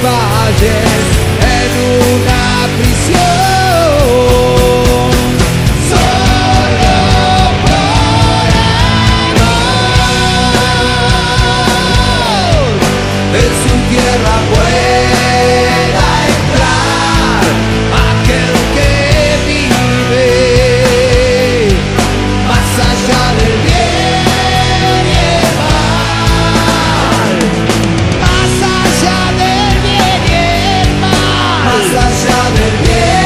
valles en una prisión. Solo por amor en su tierra pueda entrar aquel que vive más allá del bien y el mal, más allá del bien y el mal, más allá del bien.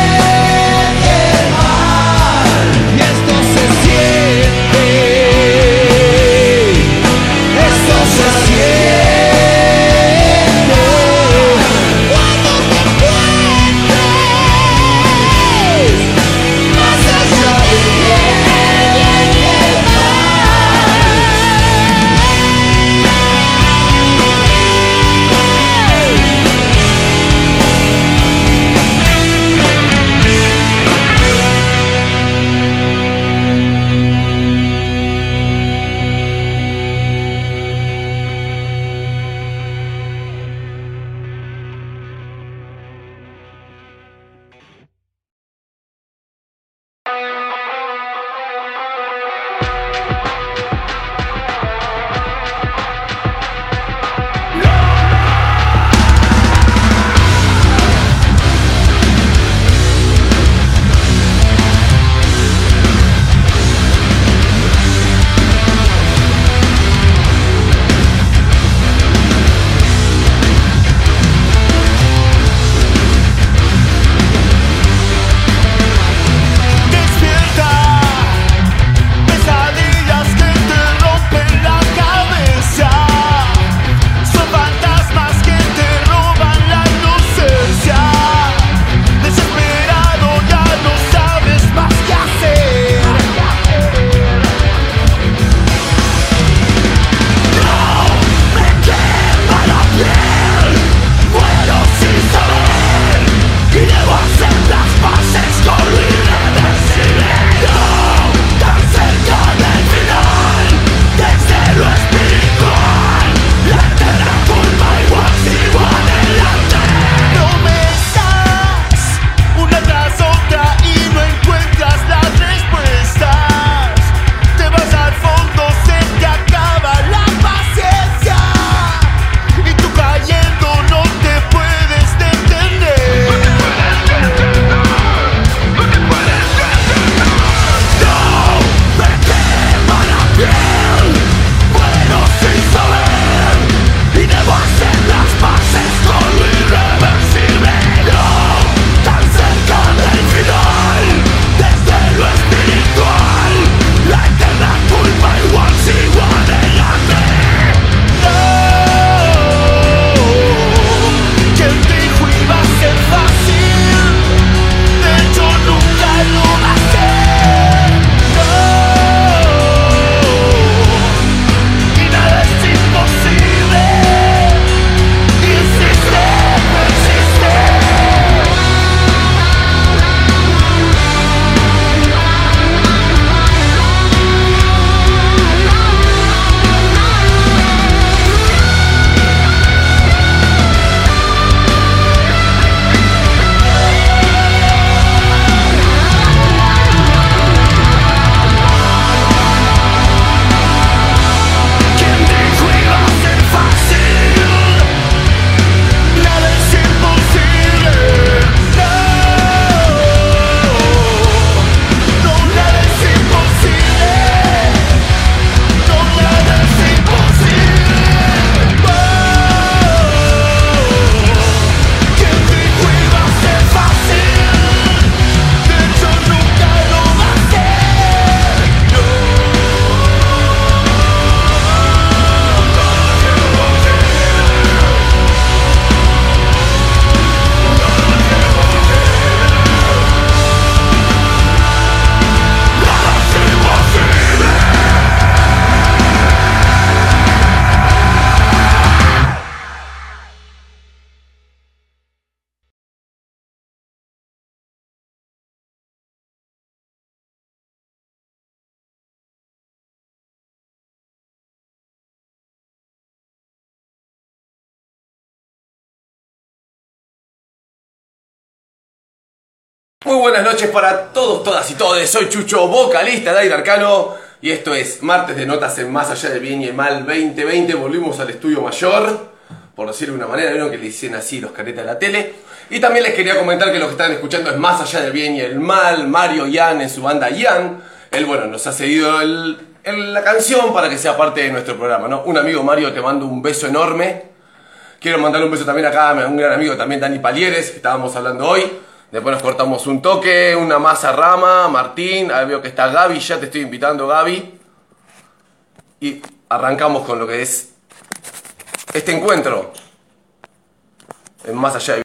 Muy buenas noches para todos, todas y todes. Soy Chucho, vocalista de Aire Arcano, y esto es Martes de Notas en Más Allá del Bien y el Mal 2020. Volvimos al estudio mayor, por decirlo de una manera. Vieron que le dicen así los caretas de la tele. Y también les quería comentar que lo que están escuchando es Más Allá del Bien y el Mal. Mario Ian en su banda Ian. Él, bueno, nos ha cedido la canción para que sea parte de nuestro programa, ¿no? Un amigo, Mario, te mando un beso enorme. Quiero mandarle un beso también acá a un gran amigo también, Dani Palieres, que estábamos hablando hoy. Después nos cortamos un toque, una masa rama, Martín, ahí veo que está Gaby, ya te estoy invitando, Gaby. Y arrancamos con lo que es este encuentro en Más Allá de...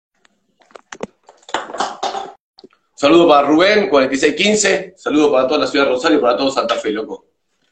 Saludo para Rubén, 4615. Saludo para toda la ciudad de Rosario, para todo Santa Fe, loco.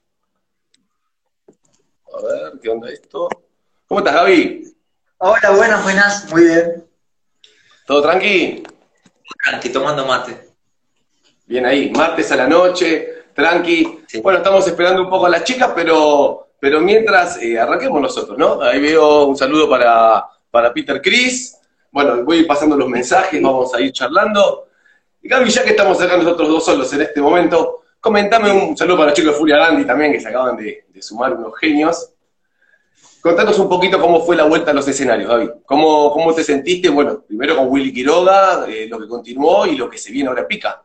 A ver, ¿qué onda esto? ¿Cómo estás, Gaby? Hola, buenas, muy bien. ¿Todo tranqui? Tranqui, tomando mate. Bien ahí, martes a la noche, tranqui. Sí. Bueno, estamos esperando un poco a las chicas, pero mientras arranquemos nosotros, ¿no? Ahí veo un saludo para Peter Chris. Bueno, voy pasando los mensajes, vamos a ir charlando. Y Gaby, ya que estamos acá nosotros dos solos en este momento, comentame un saludo para los chicos de Furia Gandhi también, que se acaban de sumar unos genios. Contanos un poquito cómo fue la vuelta a los escenarios, Gaby. ¿Cómo te sentiste? Bueno, primero con Willy Quiroga, lo que continuó y lo que se viene ahora Pica.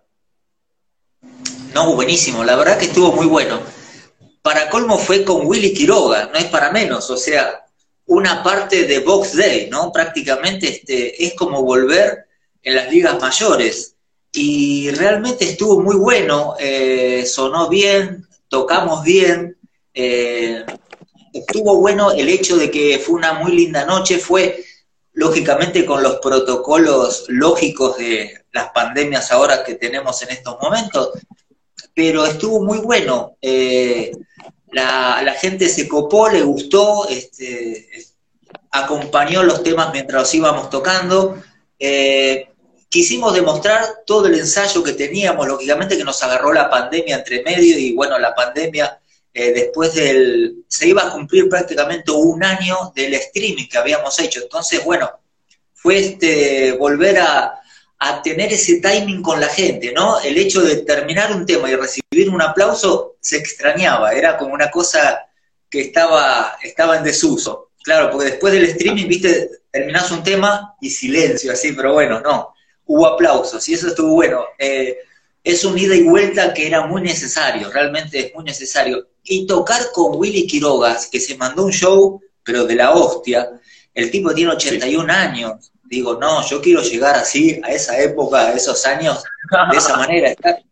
No, buenísimo, la verdad que estuvo muy bueno. Para colmo fue con Willy Quiroga, no es para menos, o sea, una parte de Box Day, ¿no? Prácticamente es como volver en las ligas mayores. Y realmente estuvo muy bueno, sonó bien, tocamos bien, estuvo bueno el hecho de que fue una muy linda noche, fue lógicamente con los protocolos lógicos de las pandemias ahora que tenemos en estos momentos, pero estuvo muy bueno, la gente se copó, le gustó, acompañó los temas mientras los íbamos tocando, quisimos demostrar todo el ensayo que teníamos, lógicamente que nos agarró la pandemia entre medio y bueno, la pandemia... después se iba a cumplir prácticamente un año del streaming que habíamos hecho, entonces bueno, fue volver a tener ese timing con la gente, ¿no? El hecho de terminar un tema y recibir un aplauso se extrañaba, era como una cosa que estaba en desuso, claro, porque después del streaming, viste, terminás un tema y silencio, así, pero bueno, no, hubo aplausos y eso estuvo bueno, es un ida y vuelta que era muy necesario, realmente es muy necesario. Y tocar con Willy Quiroga, que se mandó un show, pero de la hostia, el tipo tiene 81 años, digo, no, yo quiero llegar así, a esa época, a esos años, de esa manera,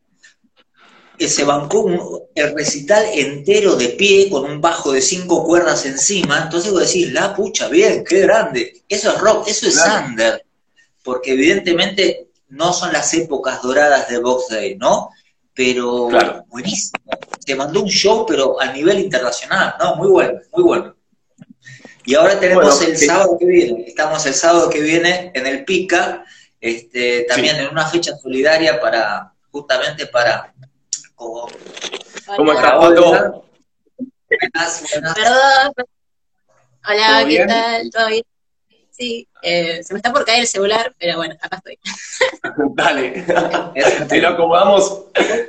se bancó el recital entero de pie, con un bajo de 5 cuerdas encima, entonces vos decís, la pucha, bien, qué grande, eso es rock, eso es under, porque evidentemente no son las épocas doradas de Box Day, ¿no? Pero claro, buenísimo. Se mandó un show, pero a nivel internacional, ¿no? Muy bueno, muy bueno. Y ahora tenemos el sábado que viene, estamos el sábado que viene en el Pica, también en una fecha solidaria justamente para... ¿Cómo estás, Pato? Buenas. Perdón. Hola, ¿qué tal? ¿Todo bien? Sí, se me está por caer el celular, pero bueno, acá estoy. Dale. Si lo acomodamos.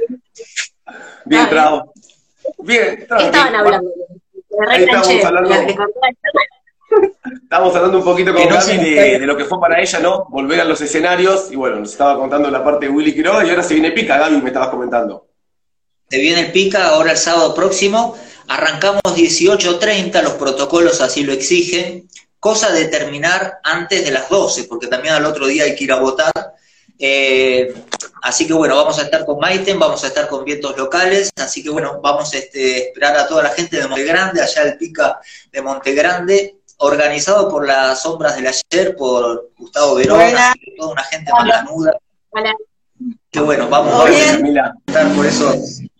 Bien, Trao. Bien, ¿qué estaban hablando? Estábamos hablando un poquito con Gaby de lo que fue para ella, ¿no? Volver a los escenarios. Y bueno, nos estaba contando la parte de Willy Quiroga y ahora se viene Pica, Gaby, me estabas comentando. Se viene el Pica ahora el sábado próximo. Arrancamos 18:30, los protocolos así lo exigen. Cosa de terminar antes de las 12, porque también al otro día hay que ir a votar. Así que bueno, vamos a estar con Maiten, vamos a estar con vientos locales, así que bueno, vamos a esperar a toda la gente de Montegrande, allá el Pica de Montegrande, organizado por las Sombras del Ayer, por Gustavo Verón, así que toda una gente macanuda. Hola. Que bueno, vamos a estar por eso.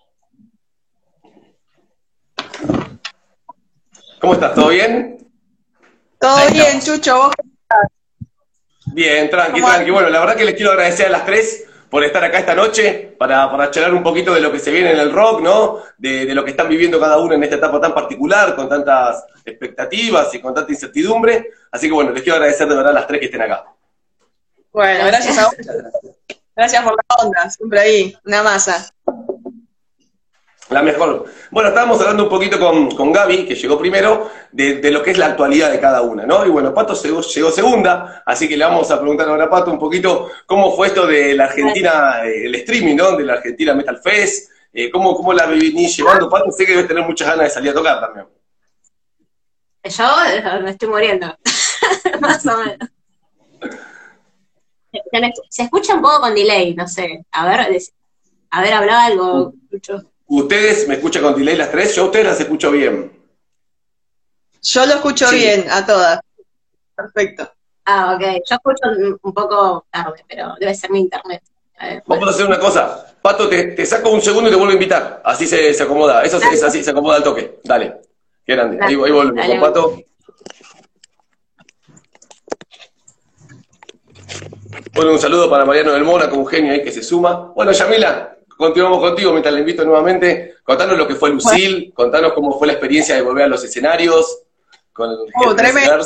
¿Cómo estás? ¿Todo bien? Todo bien, Chucho, ¿vos? Bien, tranqui. Bueno, la verdad que les quiero agradecer a las tres por estar acá esta noche para charlar un poquito de lo que se viene en el rock, ¿no? De lo que están viviendo cada uno en esta etapa tan particular, con tantas expectativas y con tanta incertidumbre. Así que bueno, les quiero agradecer de verdad a las tres que estén acá. Bueno, gracias a vos. Gracias por la onda, siempre ahí, una masa. La mejor. Bueno, estábamos hablando un poquito con Gaby, que llegó primero, de lo que es la actualidad de cada una, ¿no? Y bueno, Pato llegó segunda, así que le vamos a preguntar ahora a Pato un poquito cómo fue esto de la Argentina, el streaming, ¿no? De la Argentina Metal Fest, cómo la venís llevando, Pato. Sé que debes tener muchas ganas de salir a tocar también. Yo me estoy muriendo, más o menos. Se escucha un poco con delay, no sé. A ver, habla algo, Lucho. ¿Ustedes me escuchan con delay las tres? Yo a ustedes las escucho bien. Yo lo escucho bien, a todas. Perfecto. Ok. Yo escucho un poco tarde, pero debe ser mi internet. Vamos a hacer una cosa. Pato, te saco un segundo y te vuelvo a invitar. Así se acomoda. Eso es así, se acomoda al toque. Dale. Qué grande. Ahí volvemos con Pato. Bueno, un saludo para Mariano del Mónaco, un genio ahí que se suma. Bueno, Yamila, continuamos contigo mientras la invito nuevamente. Contanos lo que fue Lucille, contanos cómo fue la experiencia de volver a los escenarios. Tremendo.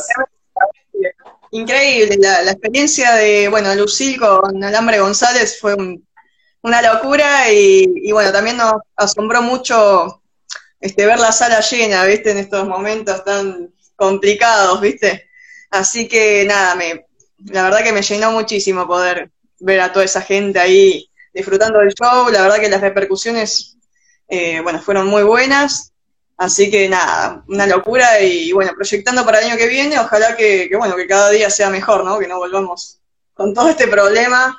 Increíble, la experiencia de, Lucille con Alambre González fue una locura y bueno, también nos asombró mucho ver la sala llena, ¿viste? En estos momentos tan complicados, ¿viste? Así que nada, la verdad que me llenó muchísimo poder ver a toda esa gente ahí disfrutando del show. La verdad que las repercusiones, fueron muy buenas. Así que nada, una locura y bueno, proyectando para el año que viene, ojalá que cada día sea mejor, ¿no? Que no volvamos con todo este problema.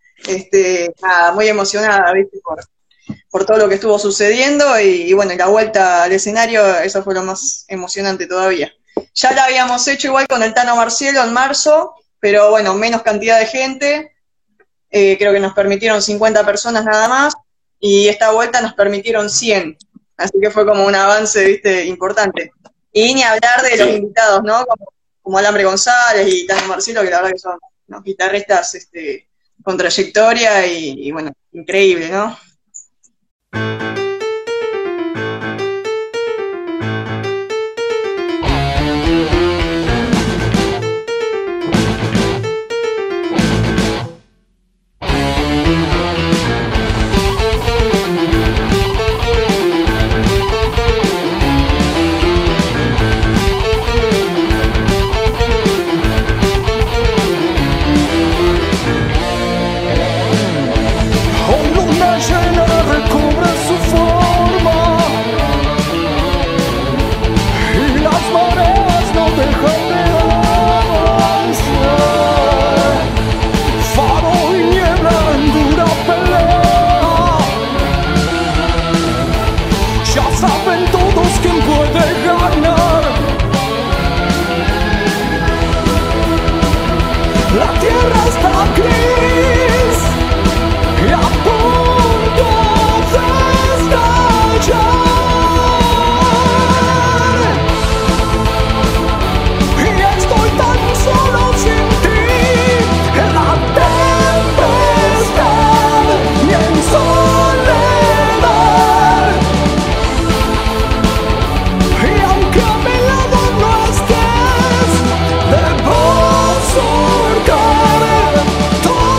Nada, muy emocionada, ¿viste? Por todo lo que estuvo sucediendo y la vuelta al escenario, eso fue lo más emocionante todavía. Ya la habíamos hecho igual con el Tano Marcielo en marzo, pero bueno, menos cantidad de gente, creo que nos permitieron 50 personas nada más, y esta vuelta nos permitieron 100, así que fue como un avance, ¿viste? Importante. Y ni hablar de los invitados, ¿no? Como Alambre González y Tano Marcielo, que la verdad que son unos guitarristas con trayectoria y bueno, increíble, ¿no? Todo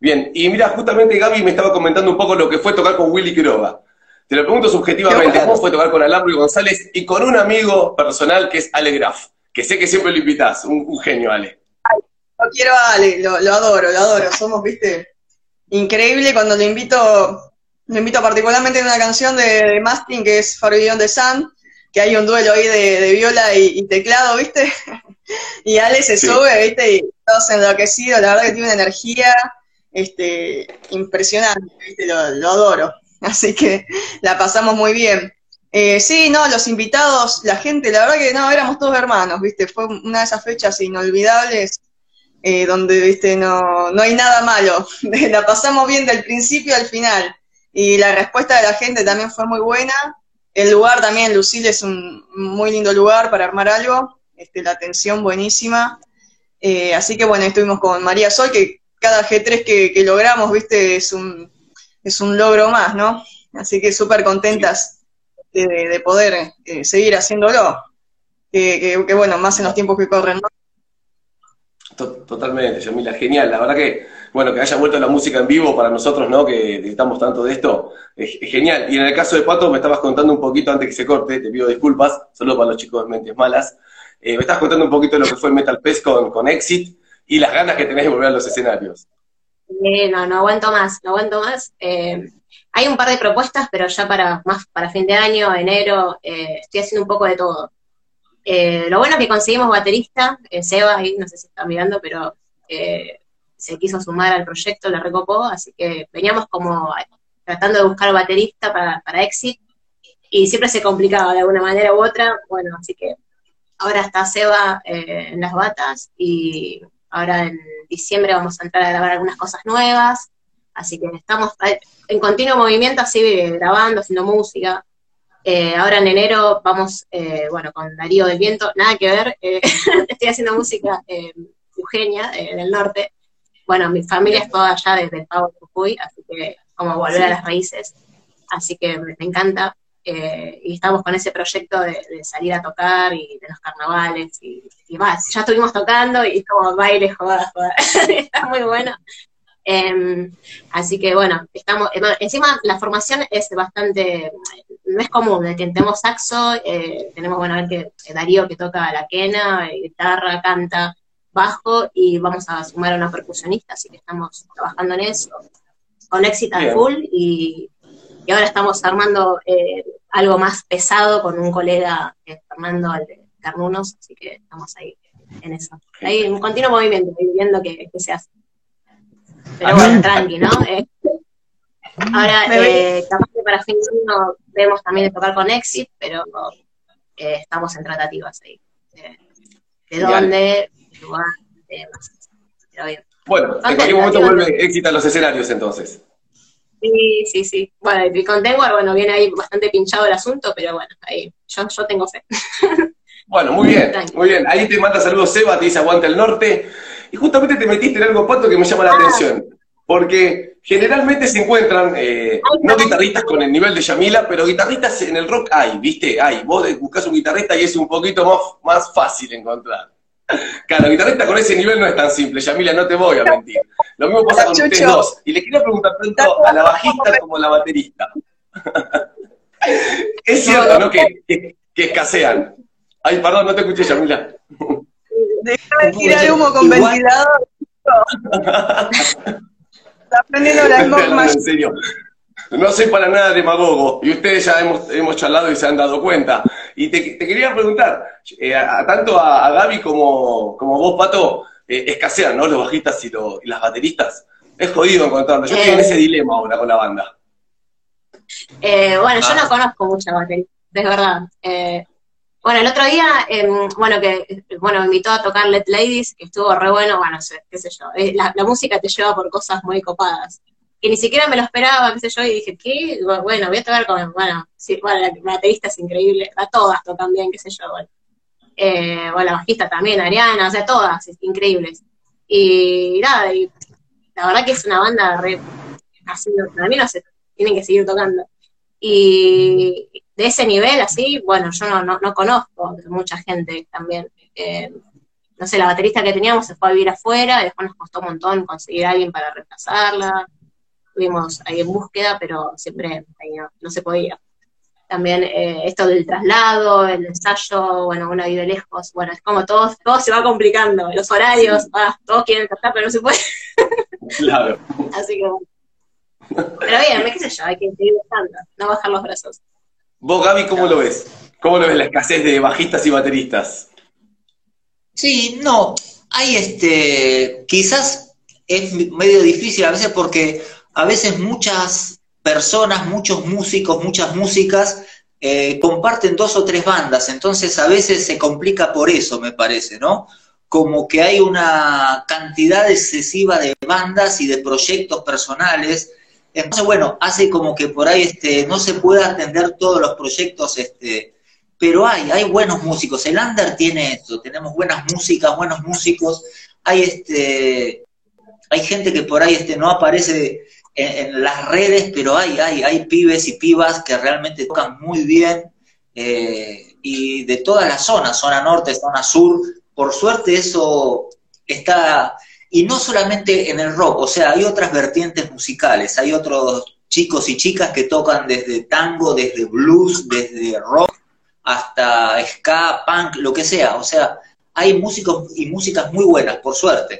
Bien, y mira, justamente Gaby me estaba comentando un poco lo que fue tocar con Willy Quiroga. Te lo pregunto subjetivamente, ¿cómo fue tocar con Alambre González y con un amigo personal que es Ale Graf? Que sé que siempre lo invitás, un genio, Ale. Lo quiero a Ale, lo adoro, somos, viste, increíble cuando lo invito particularmente en una canción de Mastin que es Forbidden the Sun, que hay un duelo ahí de viola y teclado, viste, y Ale se sube, viste, y todos enloquecidos, la verdad que tiene una energía impresionante, viste, lo adoro, así que la pasamos muy bien. Sí, no, los invitados, la gente, la verdad que no, éramos todos hermanos, viste, fue una de esas fechas inolvidables, donde, viste, no hay nada malo, la pasamos bien del principio al final, y la respuesta de la gente también fue muy buena, el lugar también, Lucille es un muy lindo lugar para armar algo, la atención buenísima, así que bueno, estuvimos con María Sol, que cada G3 que logramos, viste, es un logro más, ¿no? Así que súper contentas de poder seguir haciéndolo, que bueno, más en los tiempos que corren, ¿no? Totalmente, Yamila, genial. La verdad que, bueno, que haya vuelto la música en vivo para nosotros, ¿no? Que necesitamos tanto de esto, es genial. Y en el caso de Pato, me estabas contando un poquito antes que se corte, te pido disculpas, solo para los chicos de Mentes Malas. Me estabas contando un poquito de lo que fue Metal Fest con Exit y las ganas que tenés de volver a los escenarios. No aguanto más. Hay un par de propuestas, pero ya para fin de año, enero, estoy haciendo un poco de todo. Lo bueno es que conseguimos baterista, Seba, ahí no sé si están mirando, pero se quiso sumar al proyecto, le recopó, así que veníamos como tratando de buscar baterista para Exit, y siempre se complicaba de alguna manera u otra, bueno, así que ahora está Seba en las batas, y ahora en diciembre vamos a entrar a grabar algunas cosas nuevas, así que estamos en continuo movimiento, así grabando, haciendo música. Ahora en enero vamos, con Darío del Viento, nada que ver, estoy haciendo música Eugenia, del norte. Bueno, mi familia es toda allá desde el Pavo de Jujuy, así que como volver a las raíces, así que me encanta. Y estamos con ese proyecto de salir a tocar y de los carnavales, y más, ya estuvimos tocando y como baile, joda, está muy bueno. Así que bueno, encima la formación es bastante, no es común, tenemos saxo, tenemos, a ver que Darío que toca la quena, guitarra, canta, bajo, y vamos a sumar a una percusionista, así que estamos trabajando en eso, con Exit al full, y ahora estamos armando algo más pesado con un colega, Fernando, el de Carnunos, así que estamos ahí en eso. Hay un continuo movimiento, viendo que se hace. Pero bueno, tranqui, ¿no? Ahora, capaz que para fin de año vemos también de tocar con Exit, pero estamos en tratativas ahí. ¿De dónde? ¿De lugar? Más. Pero bien. Bueno, en cualquier momento vuelve Exit a los escenarios, entonces. Sí. Bueno, y con Tengwar, viene ahí bastante pinchado el asunto, pero bueno, ahí yo tengo fe. Bueno, muy bien, muy bien. Ahí te manda saludos Seba, te dice aguanta el norte. Y justamente te metiste en algo, Pato, que me llama la atención. Porque generalmente se encuentran, no guitarristas con el nivel de Yamila, pero guitarristas en el rock hay, ¿viste? Hay. Vos buscás un guitarrista y es un poquito más fácil encontrar. Claro, guitarrista con ese nivel no es tan simple, Yamila, no te voy a mentir. Lo mismo pasa con ustedes dos. Y le quería preguntar tanto a la bajista como a la baterista. Es cierto, ¿no? Que escasean. Ay, perdón, no te escuché, Yamila. Déjame tirar humo con ventilador. Está prendiendo la no, en serio. No soy para nada demagogo, y ustedes ya hemos charlado y se han dado cuenta. Y te quería preguntar, tanto a Gaby como vos, Pato, escasean, ¿no? Los bajistas y las bateristas. Es jodido encontrarlo. Yo estoy en ese dilema ahora con la banda. Yo no conozco mucha batería, es verdad. El otro día, me invitó a tocar Let Ladies, que estuvo re bueno, qué sé yo. La música te lleva por cosas muy copadas. Que ni siquiera me lo esperaba, qué sé yo, y dije, ¿qué? Bueno, voy a tocar con, la baterista es increíble, a todas tocan bien, qué sé yo, la bajista también, Ariana, todas increíbles. Y nada, y la verdad que es una banda así, para mí no sé, tienen que seguir tocando. Y de ese nivel, así, yo no conozco mucha gente también. no sé, la baterista que teníamos se fue a vivir afuera, y después nos costó un montón conseguir a alguien para reemplazarla. Estuvimos ahí en búsqueda, pero siempre ahí no se podía. También esto del traslado, el ensayo, bueno, uno vive lejos, bueno, es como todo se va complicando, los horarios, todos quieren cantar, pero no se puede. Claro. Así que bueno. Pero bien, qué sé yo, hay que seguir buscando, no bajar los brazos. Vos, Gaby, ¿cómo lo ves? ¿Cómo lo ves la escasez de bajistas y bateristas? Sí, no, hay quizás es medio difícil a veces porque a veces muchas personas, muchos músicos, muchas músicas comparten 2 o 3 bandas, entonces a veces se complica por eso, me parece, ¿no? Como que hay una cantidad excesiva de bandas y de proyectos personales, entonces bueno, hace como que por ahí no se pueda atender todos los proyectos, pero hay buenos músicos, el under tiene eso, tenemos buenas músicas, buenos músicos, hay gente que por ahí no aparece en las redes, pero hay pibes y pibas que realmente tocan muy bien, y de toda la zona norte, zona sur, por suerte eso está, y no solamente en el rock, o sea, hay otras vertientes musicales, hay otros chicos y chicas que tocan desde tango, desde blues, desde rock, hasta ska, punk, lo que sea, o sea, hay músicos y músicas muy buenas, por suerte.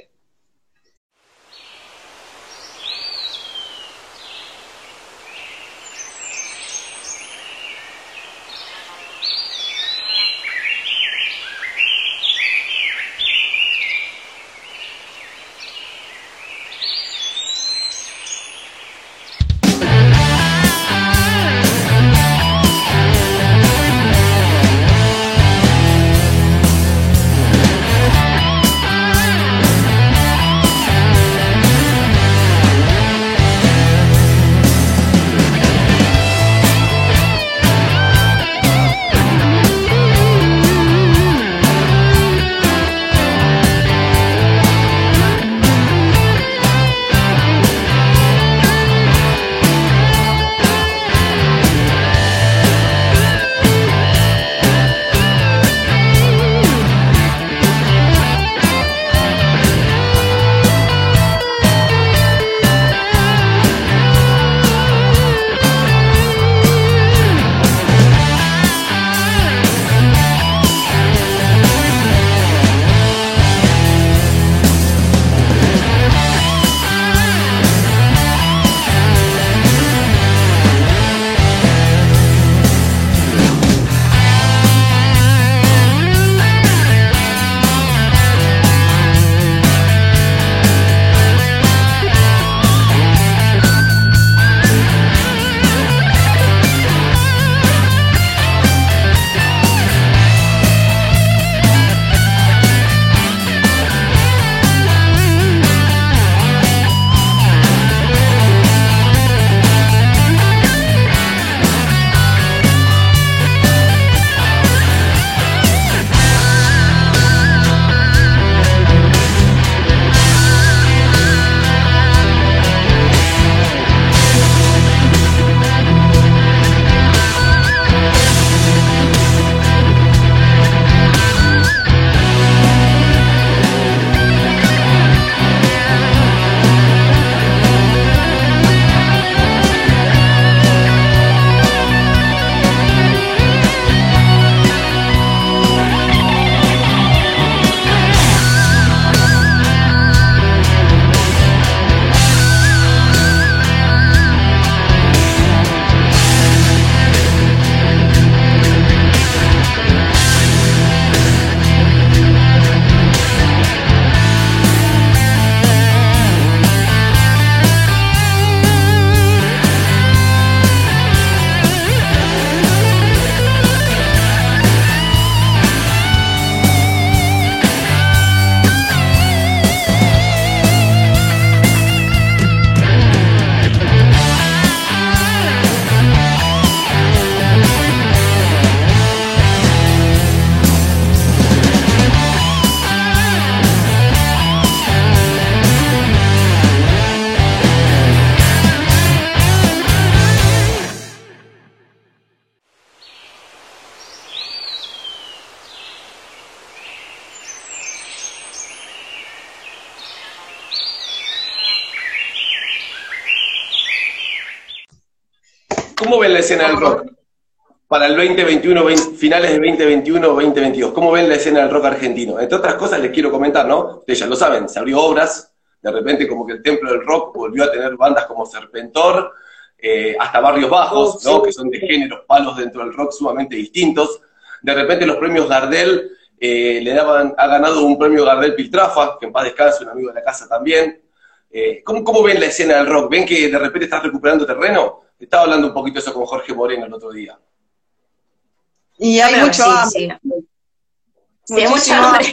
¿Cómo ven la escena del rock para el 2021, finales de 2021, 2022? ¿Cómo ven la escena del rock argentino? Entre otras cosas les quiero comentar, ¿no? Ustedes ya lo saben, se abrió Obras, de repente como que el templo del rock volvió a tener bandas como Serpentor, hasta Barrios Bajos, ¿no? Que son de géneros, palos dentro del rock sumamente distintos. De repente los premios Gardel ha ganado un premio Gardel Piltrafa, que en paz descanse, un amigo de la casa también. ¿Cómo ven la escena del rock? ¿Ven que de repente estás recuperando terreno? Estaba hablando un poquito eso con Jorge Moreno el otro día. Y hay mucho hambre. Sí, hay mucho hambre.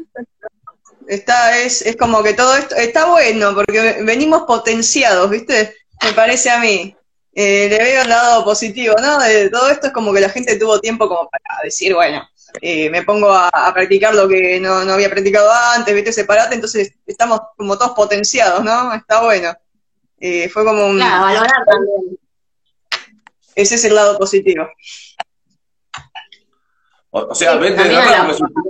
Es como que todo esto está bueno, porque venimos potenciados, ¿viste? Me parece a mí. Le veo el lado positivo, ¿no? De todo esto es como que la gente tuvo tiempo como para decir, bueno, me pongo a practicar lo que no había practicado antes, ¿viste? Separate, entonces estamos como todos potenciados, ¿no? Está bueno. Fue como un... Claro, valorar también. Ese es el lado positivo. O sea, Sí, vente de también verdad.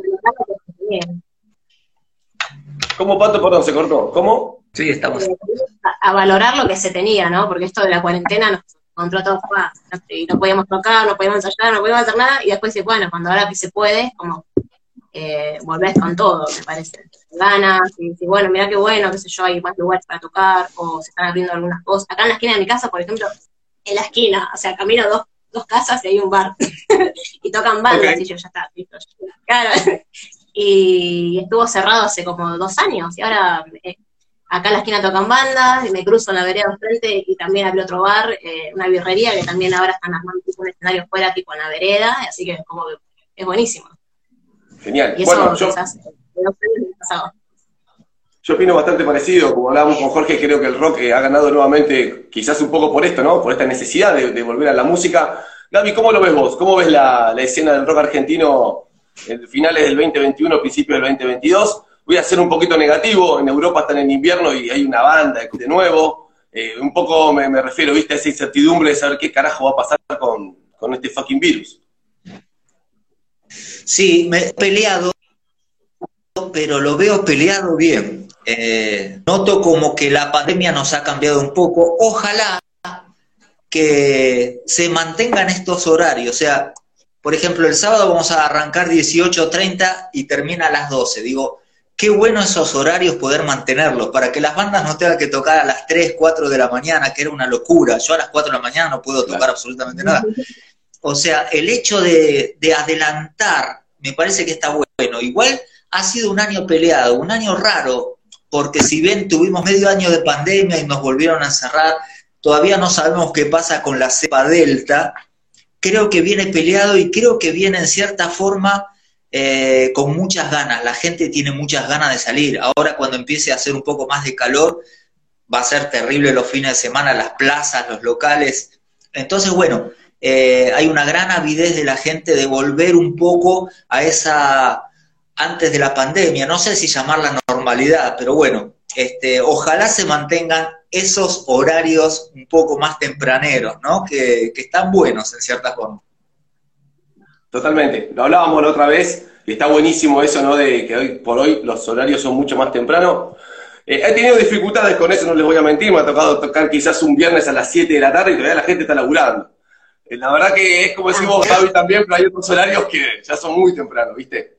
¿Cómo, Pato? Perdón, se cortó. ¿Cómo? Sí, estamos. A valorar lo que se tenía, ¿no? Porque esto de la cuarentena nos encontró a todos y no podíamos tocar, no podíamos ensayar, no podíamos hacer nada, y después dice, bueno, cuando ahora que se puede, como volvés con todo, me parece. Ganas, y decís, bueno, mirá qué bueno, qué sé yo, hay más lugares para tocar, o se están abriendo algunas cosas. Acá en la esquina de mi casa, por ejemplo, en la esquina, o sea, camino dos casas y hay un bar, y tocan bandas, Okay. y yo ya está, listo. Claro. Y estuvo cerrado hace como 2 años, y ahora acá en la esquina tocan bandas, y me cruzo en la vereda de frente y también abrió otro bar, una birrería que también ahora están armando tipo un escenario fuera, tipo en la vereda, así que como que es buenísimo. Genial. Y eso Bueno, quizás de 2 años pasado. yo opino bastante parecido, como hablábamos con Jorge, creo que el rock ha ganado nuevamente, quizás un poco por esto, ¿no? Por esta necesidad de volver a la música. Gaby, ¿cómo lo ves vos? ¿Cómo ves la escena del rock argentino en finales del 2021, principios del 2022? Voy a ser un poquito negativo, en Europa están en invierno y hay una banda de nuevo. Un poco me refiero, ¿viste? A esa incertidumbre de saber qué carajo va a pasar con este fucking virus. Sí, me he peleado, pero lo veo peleado bien. Noto como que la pandemia nos ha cambiado un poco. Ojalá que se mantengan estos horarios. O sea, por ejemplo, el sábado vamos a arrancar 18:30 y termina a las 12. Digo, qué bueno esos horarios poder mantenerlos, para que las bandas no tengan que tocar a las 3, 4 de la mañana, que era una locura. Yo a las 4 de la mañana no puedo tocar absolutamente nada. O sea, el hecho de adelantar me parece que está bueno. Igual ha sido un año peleado, un año raro, porque si bien tuvimos medio año de pandemia y nos volvieron a encerrar, todavía no sabemos qué pasa con la cepa Delta. Creo que viene peleado y creo que viene en cierta forma con muchas ganas. La gente tiene muchas ganas de salir. Ahora cuando empiece a hacer un poco más de calor, va a ser terrible los fines de semana, las plazas, los locales. Entonces, bueno, hay una gran avidez de la gente de volver un poco a esa antes de la pandemia, no sé si llamarla normalidad, pero bueno, ojalá se mantengan esos horarios un poco más tempraneros, ¿no? Que están buenos en cierta forma. Totalmente, lo hablábamos la otra vez, y está buenísimo eso, ¿no? De que hoy por hoy los horarios son mucho más tempranos. He tenido dificultades con eso, no les voy a mentir, me ha tocado tocar quizás un viernes a las 7 de la tarde y todavía la gente está laburando. La verdad que es como decís vos, Gaby, también, pero hay otros horarios que ya son muy tempranos, ¿viste?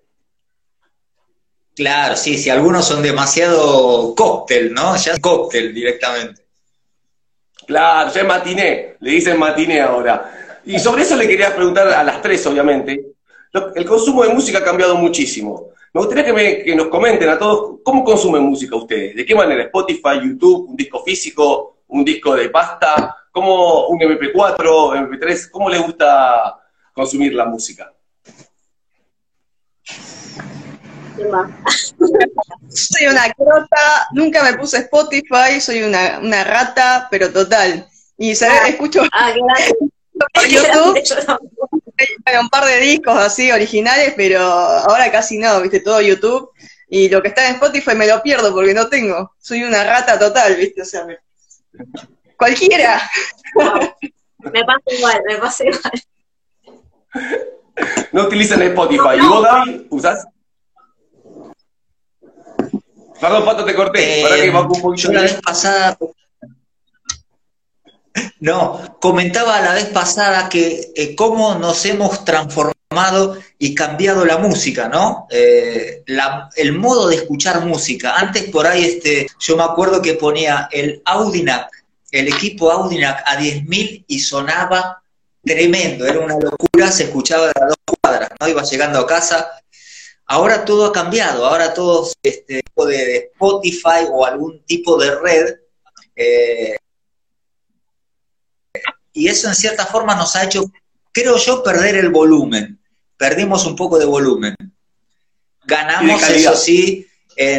Claro, sí, si algunos son demasiado cóctel, ¿no? Ya es cóctel directamente. Claro, ya es matiné, le dicen matiné ahora. Y sobre eso le quería preguntar a las tres, obviamente. El consumo de música ha cambiado muchísimo. Me gustaría que nos comenten a todos cómo consumen música ustedes, de qué manera, Spotify, YouTube, un disco físico, un disco de pasta, cómo un MP4, MP3, ¿cómo les gusta consumir la música? Soy una crota, nunca me puse Spotify, soy una rata, pero total. Y escucho por YouTube, bueno, un par de discos así originales, pero ahora casi no, viste, todo YouTube. Y lo que está en Spotify me lo pierdo porque no tengo. Soy una rata total, viste, o sea, cualquiera. Me pasa igual. No utilizan Spotify. ¿Y vos, Gaby, usás? Perdón, Pato, te corté. Para que va un poquito. Yo la vez pasada... No, comentaba la vez pasada que cómo nos hemos transformado y cambiado la música, ¿no? El modo de escuchar música. Antes por ahí, yo me acuerdo que ponía el Audinac, el equipo Audinac a 10.000 y sonaba tremendo, era una locura, se escuchaba de las 2 cuadras, ¿no? Iba llegando a casa. Ahora todo ha cambiado, ahora todo tipo de Spotify o algún tipo de red. Y eso en cierta forma nos ha hecho, creo yo, perder el volumen. Perdimos un poco de volumen. Ganamos, eso sí,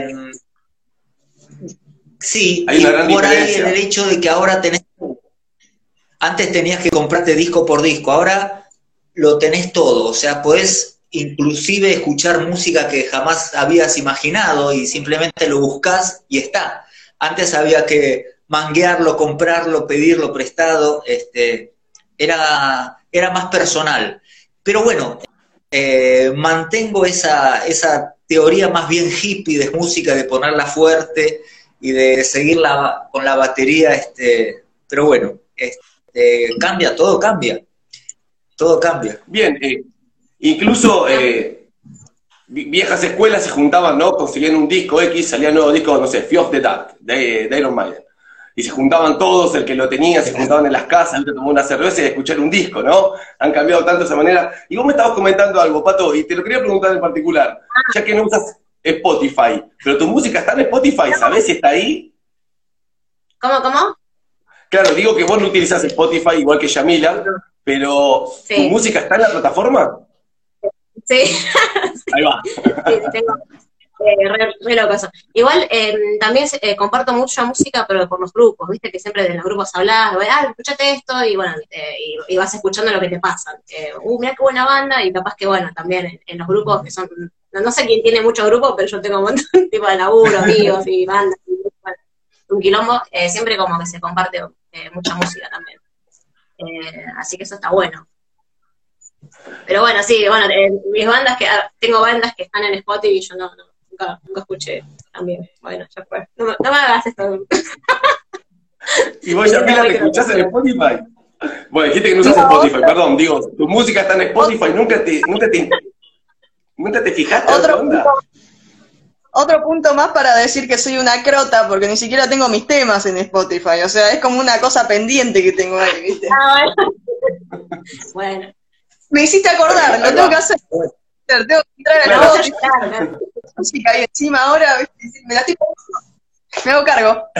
sí, hay una gran por ahí diferencia. el hecho de que ahora antes tenías que comprarte disco por disco, ahora lo tenés todo, o sea, podés inclusive escuchar música que jamás habías imaginado y simplemente lo buscás y está. Antes había que manguearlo, comprarlo, pedirlo prestado, era más personal. Pero bueno, mantengo esa teoría más bien hippie de música, de ponerla fuerte y de seguirla con la batería, pero bueno, cambia, todo cambia. Todo cambia. Bien, incluso viejas escuelas se juntaban, ¿no? Conseguían un disco X, salía nuevo disco, no sé, Fear of the Dark, de Iron Maiden. Y se juntaban todos, el que lo tenía, se juntaban en las casas, te tomó una cerveza y a escuchar un disco, ¿no? Han cambiado tanto de esa manera. Y vos me estabas comentando algo, Pato, y te lo quería preguntar en particular, ya que no usas Spotify, pero tu música está en Spotify, ¿sabés si está ahí? ¿Cómo? Claro, digo que vos no utilizás Spotify igual que Yamila, pero Sí. ¿tu música está en la plataforma? Sí. Ahí va. Sí, tengo, re loco eso. Igual también comparto mucha música, pero por los grupos, viste que siempre en los grupos hablás, escuchate esto, y bueno, y vas escuchando lo que te pasa. Mirá qué buena banda, y capaz que bueno, también en los grupos que son, no sé quién tiene muchos grupos, pero yo tengo un montón tipo de laburo, amigos y bandas, y, bueno, un quilombo, siempre como que se comparte mucha música también. Así que eso está bueno. Pero bueno, sí, bueno, mis bandas tengo bandas que están en Spotify y yo nunca escuché también. Bueno, ya fue. No me hagas esto. ¿Y vos, Yamila, te escuchás en Spotify? Bueno, dijiste que no usas Spotify, perdón, digo, tu música está en Spotify, ¿nunca te fijaste en otra onda? Otro punto más para decir que soy una crota, porque ni siquiera tengo mis temas en Spotify, o sea, es como una cosa pendiente que tengo ahí, ¿viste? Bueno. Me hiciste acordar, lo tengo que hacer. Tengo que entrar a la voz, música ahí encima ahora, ¿viste? Me la estoy poniendo. Me hago cargo.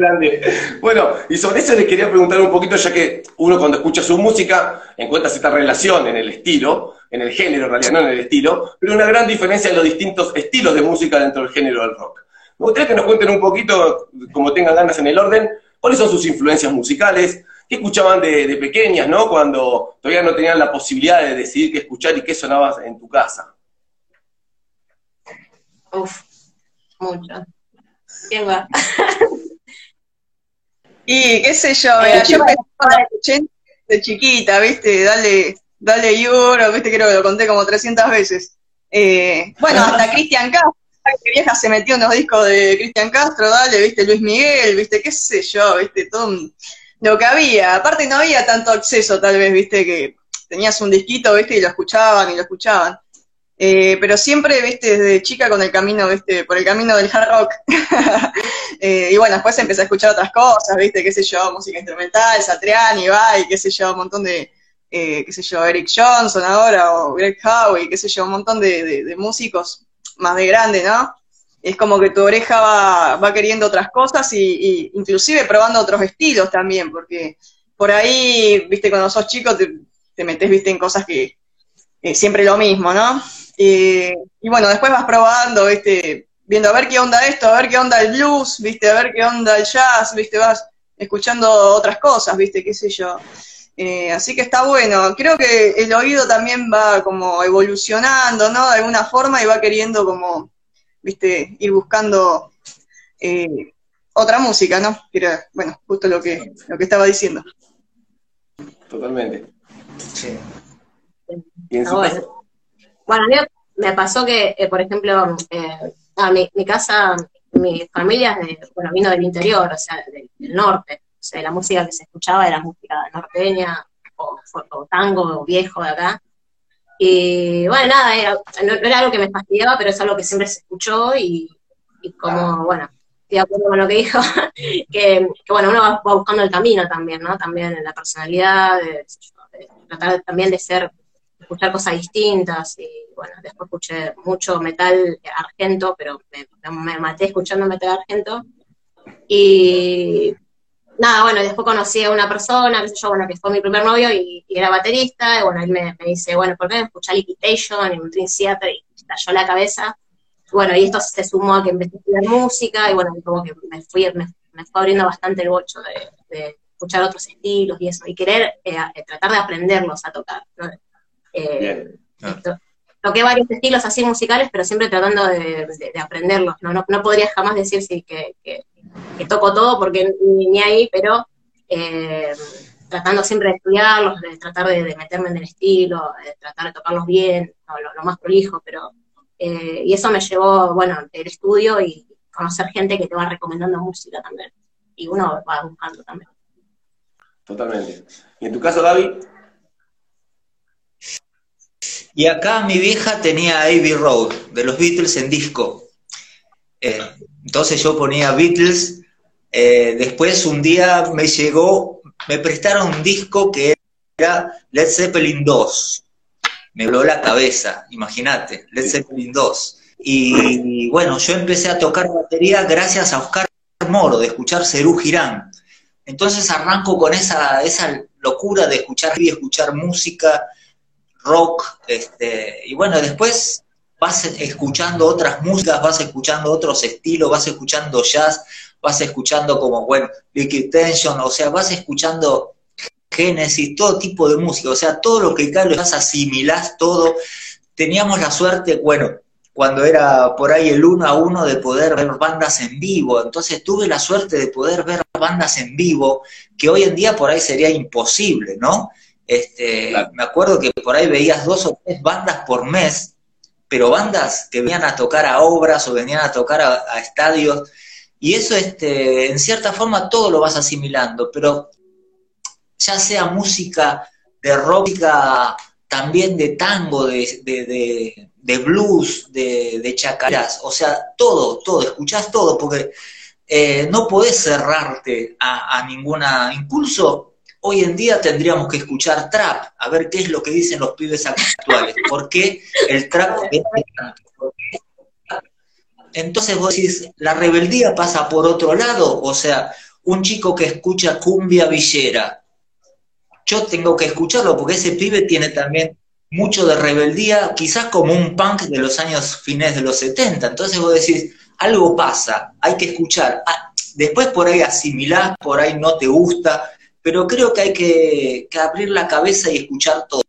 grande. Bueno, y sobre eso les quería preguntar un poquito, ya que uno cuando escucha su música encuentra cierta relación en el estilo, en el género en realidad, no en el estilo, pero una gran diferencia en los distintos estilos de música dentro del género del rock. Me gustaría que nos cuenten un poquito, como tengan ganas en el orden, cuáles son sus influencias musicales, qué escuchaban de pequeñas, ¿no? Cuando todavía no tenían la posibilidad de decidir qué escuchar y qué sonaba en tu casa. Uf, mucho. ¿Quién va? Y qué sé yo, mira, yo empecé con los 80 de chiquita, ¿viste? Dale Euro, ¿viste? Creo que lo conté como 300 veces. Bueno, hasta Cristian Castro, que vieja se metió en los discos de Cristian Castro, dale, ¿viste? Luis Miguel, ¿viste? Qué sé yo, ¿viste? Todo lo que había. Aparte no había tanto acceso, tal vez, ¿viste? Que tenías un disquito, ¿viste? Y lo escuchaban y lo escuchaban. Pero siempre, viste, desde chica con el camino, viste, por el camino del hard rock. Y bueno, después empecé a escuchar otras cosas, viste, qué sé yo, música instrumental, Satriani, Ibai, qué sé yo, un montón de, qué sé yo, Eric Johnson ahora, o Greg Howe, qué sé yo, un montón de músicos más de grande, ¿no? Es como que tu oreja va queriendo otras cosas y inclusive probando otros estilos también, porque por ahí, viste, cuando sos chico te metés, viste, en cosas que siempre lo mismo, ¿no? Y bueno, después vas probando, ¿viste? Viendo a ver qué onda esto, a ver qué onda el blues, ¿viste? A ver qué onda el jazz, ¿viste? Vas escuchando otras cosas, ¿viste? Qué sé yo. Así que está bueno. Creo que el oído también va como evolucionando, ¿no? De alguna forma y va queriendo como, ¿viste? Ir buscando otra música, ¿no? Que era, bueno, justo lo que estaba diciendo. Totalmente. Sí. ¿Y en su Bueno. caso? Bueno, a mí me pasó que, por ejemplo, mi casa, mi familia bueno, vino del interior, o sea, del norte. O sea, la música que se escuchaba era música norteña o tango o viejo de acá. Y bueno, nada, no era algo que me fastidiaba, pero es algo que siempre se escuchó y como, bueno, estoy de acuerdo con lo que dijo, que bueno, uno va buscando el camino también, ¿no? También en la personalidad, de tratar también de escuchar cosas distintas, y bueno, después escuché mucho metal argento, pero me maté escuchando metal argento, y nada, bueno, después conocí a una persona, qué sé yo, bueno, que fue mi primer novio, y era baterista, y bueno, él me dice, bueno, ¿por qué no escuchás Liquidation y un Dream Theater? Y me estalló la cabeza, bueno, y esto se sumó a que empecé a estudiar música, y bueno, como que me fue abriendo bastante el bocho de escuchar otros estilos y eso, y querer tratar de aprenderlos a tocar, ¿no? Toqué varios estilos así musicales, pero siempre tratando de aprenderlos, ¿no? No podría jamás decir que toco todo, porque ni ahí, pero tratando siempre de estudiarlos, de tratar de meterme en el estilo, de tratar de tocarlos bien, lo más prolijo, pero y eso me llevó, bueno, el estudio y conocer gente que te va recomendando música también, y uno va buscando también. Totalmente. ¿Y en tu caso, David? Y acá mi vieja tenía Abbey Road, de los Beatles en disco. Entonces yo ponía Beatles, después un día me prestaron un disco que era Led Zeppelin 2. Me voló la cabeza, imagínate, Led Zeppelin 2. Y bueno, yo empecé a tocar batería gracias a Oscar Moro, de escuchar Serú Girán. Entonces arranco con esa locura de escuchar música, rock, y bueno, después vas escuchando otras músicas, vas escuchando otros estilos, vas escuchando jazz, vas escuchando como, bueno, Liquid Tension, o sea, vas escuchando Genesis, todo tipo de música, o sea, todo lo que cae lo asimilás todo. Teníamos la suerte, bueno, cuando era por ahí el 1-1 de poder ver bandas en vivo, entonces tuve la suerte de poder ver bandas en vivo, que hoy en día por ahí sería imposible, ¿no? Claro. Me acuerdo que por ahí veías 2 o 3 bandas por mes, pero bandas que venían a tocar a obras o venían a tocar a estadios, y eso en cierta forma todo lo vas asimilando, pero ya sea música de rock, también de tango, de blues, de chacaras, o sea, todo, escuchás todo, porque no podés cerrarte a ninguna, incluso hoy en día tendríamos que escuchar trap, a ver qué es lo que dicen los pibes actuales, por qué el trap es tanto. Entonces vos decís, la rebeldía pasa por otro lado, o sea, un chico que escucha cumbia villera. Yo tengo que escucharlo porque ese pibe tiene también mucho de rebeldía, quizás como un punk de los años fines de los 70. Entonces vos decís, algo pasa, hay que escuchar. Después por ahí asimilás, por ahí no te gusta, pero creo que hay que abrir la cabeza y escuchar todo.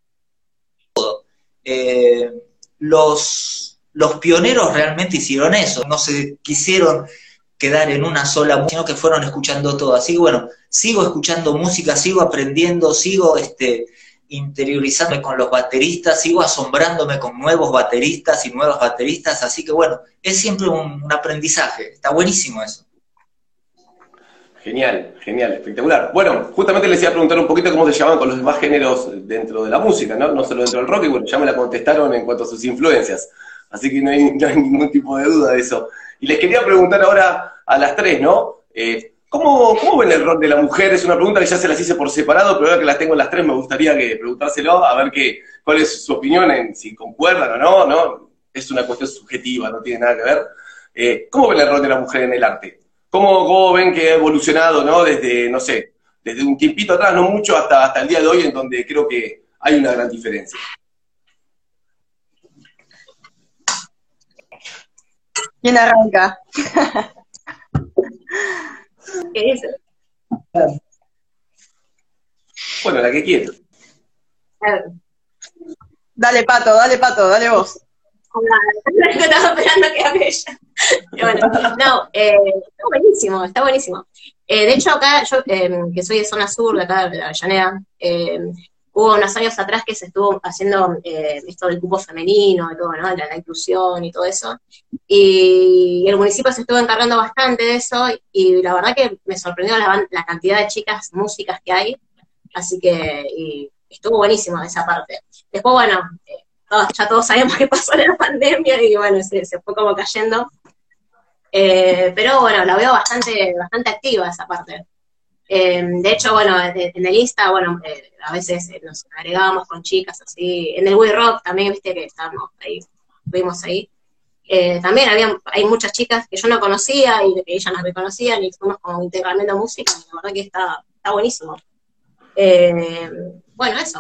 Los pioneros realmente hicieron eso, no se quisieron quedar en una sola música, sino que fueron escuchando todo. Así que bueno, sigo escuchando música, sigo aprendiendo, sigo interiorizándome con los bateristas, sigo asombrándome con nuevos bateristas y nuevas bateristas, así que bueno, es siempre un aprendizaje, está buenísimo eso. Genial, genial, espectacular. Bueno, justamente les iba a preguntar un poquito cómo se llamaban con los demás géneros dentro de la música, ¿no? No solo dentro del rock, y bueno, ya me la contestaron en cuanto a sus influencias, así que no hay ningún tipo de duda de eso. Y les quería preguntar ahora a las tres, ¿no? ¿Cómo ven el rol de la mujer? Es una pregunta que ya se las hice por separado, pero ahora que las tengo las tres me gustaría preguntárselo, a ver cuál es su opinión, si concuerdan o no, ¿no? Es una cuestión subjetiva, no tiene nada que ver. ¿Cómo ven el rol de la mujer en el arte? ¿Cómo ven que ha evolucionado, ¿no? Desde, no sé, desde un tiempito atrás, no mucho, hasta el día de hoy, en donde creo que hay una gran diferencia? ¿Quién arranca? ¿Qué dices? Bueno, la que quiera. Dale, Pato, dale vos. Estaba esperando que hable ella. Bueno, no, está buenísimo. De hecho, acá, yo que soy de zona sur, de acá de Avellaneda, hubo unos años atrás que se estuvo haciendo esto del cupo femenino y todo, ¿no? La inclusión y todo eso. Y el municipio se estuvo encargando bastante de eso, y la verdad que me sorprendió la cantidad de chicas músicas que hay, así que y estuvo buenísimo esa parte. Después, bueno, ya todos sabemos qué pasó en la pandemia, y bueno, se fue como cayendo. Pero bueno, la veo bastante activa esa parte. De hecho, bueno, en el Insta, bueno, a veces nos agregábamos con chicas así. En el We Rock también, viste que estábamos ahí, estuvimos ahí. También hay muchas chicas que yo no conocía y que ellas nos reconocían, y fuimos como intercambiando música, y la verdad que está buenísimo. Bueno, eso.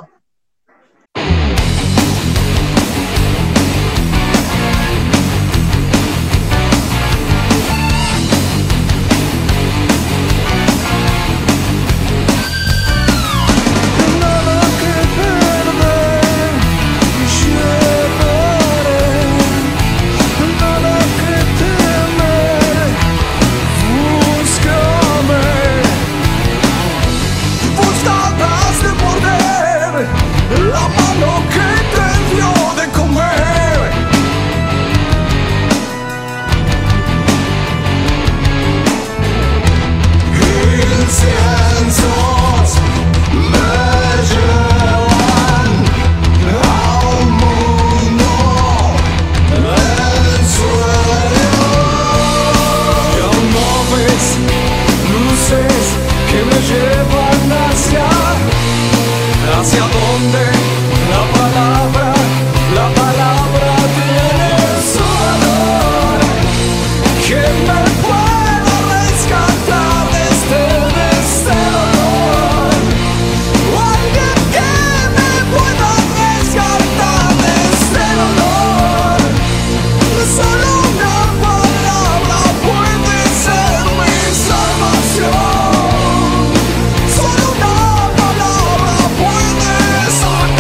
Solo una palabra puede salvar.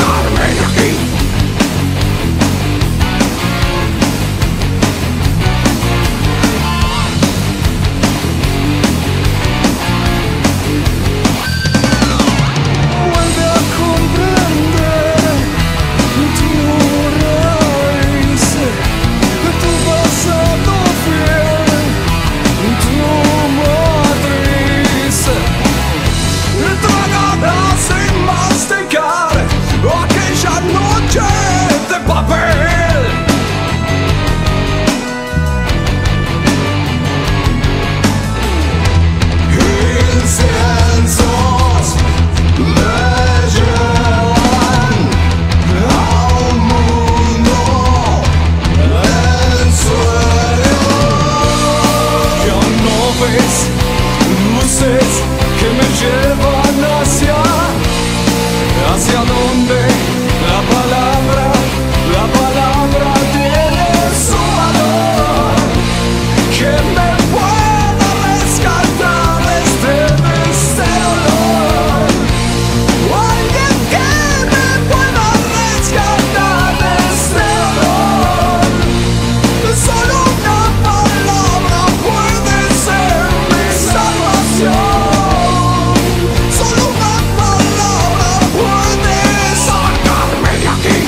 hacia dónde la palabra tiene su valor, que me pueda rescatar de este dolor, o alguien que me pueda rescatar de este dolor. Solo una palabra puede ser mi salvación. Solo una palabra puede sacarme de aquí.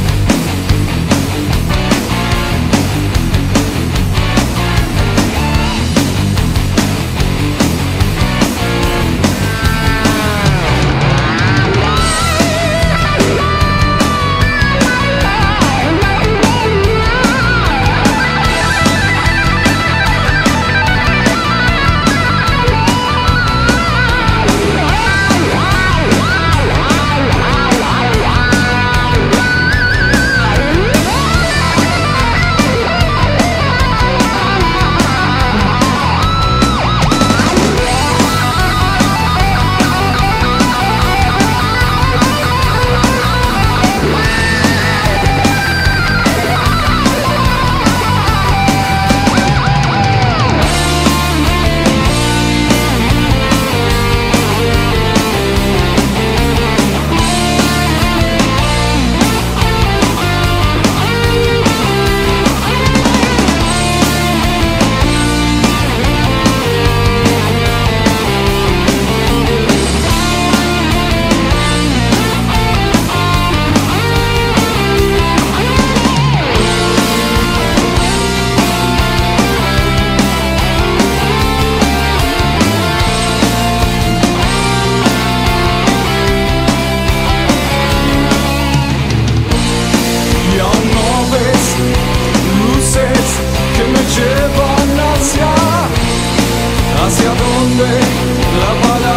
Hacia dónde la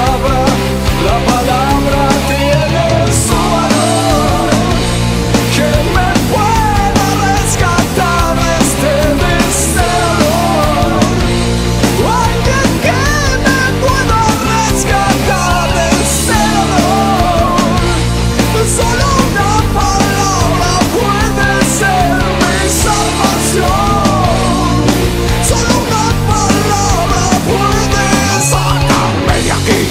palabra tiene su valor, que me pueda rescatar de este dolor, o alguien que me pueda rescatar de este dolor. Solo una palabra puede ser mi salvación. Solo una palabra puede sacarme de aquí.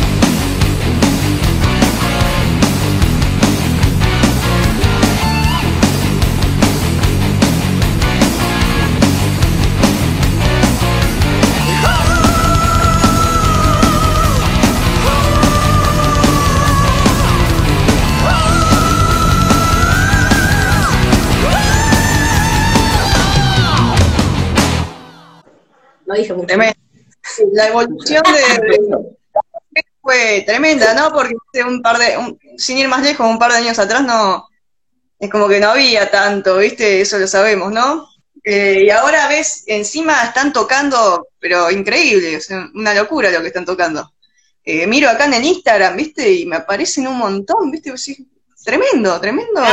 No dije mucho. Tremendo. La evolución fue tremenda, ¿no? Porque sin ir más lejos, un par de años atrás no, es como que no había tanto, ¿viste? Eso lo sabemos, ¿no? Y ahora ves, encima están tocando, pero increíble, o sea, una locura lo que están tocando. Miro acá en el Instagram, ¿viste? Y me aparecen un montón, ¿viste? Pues sí, tremendo.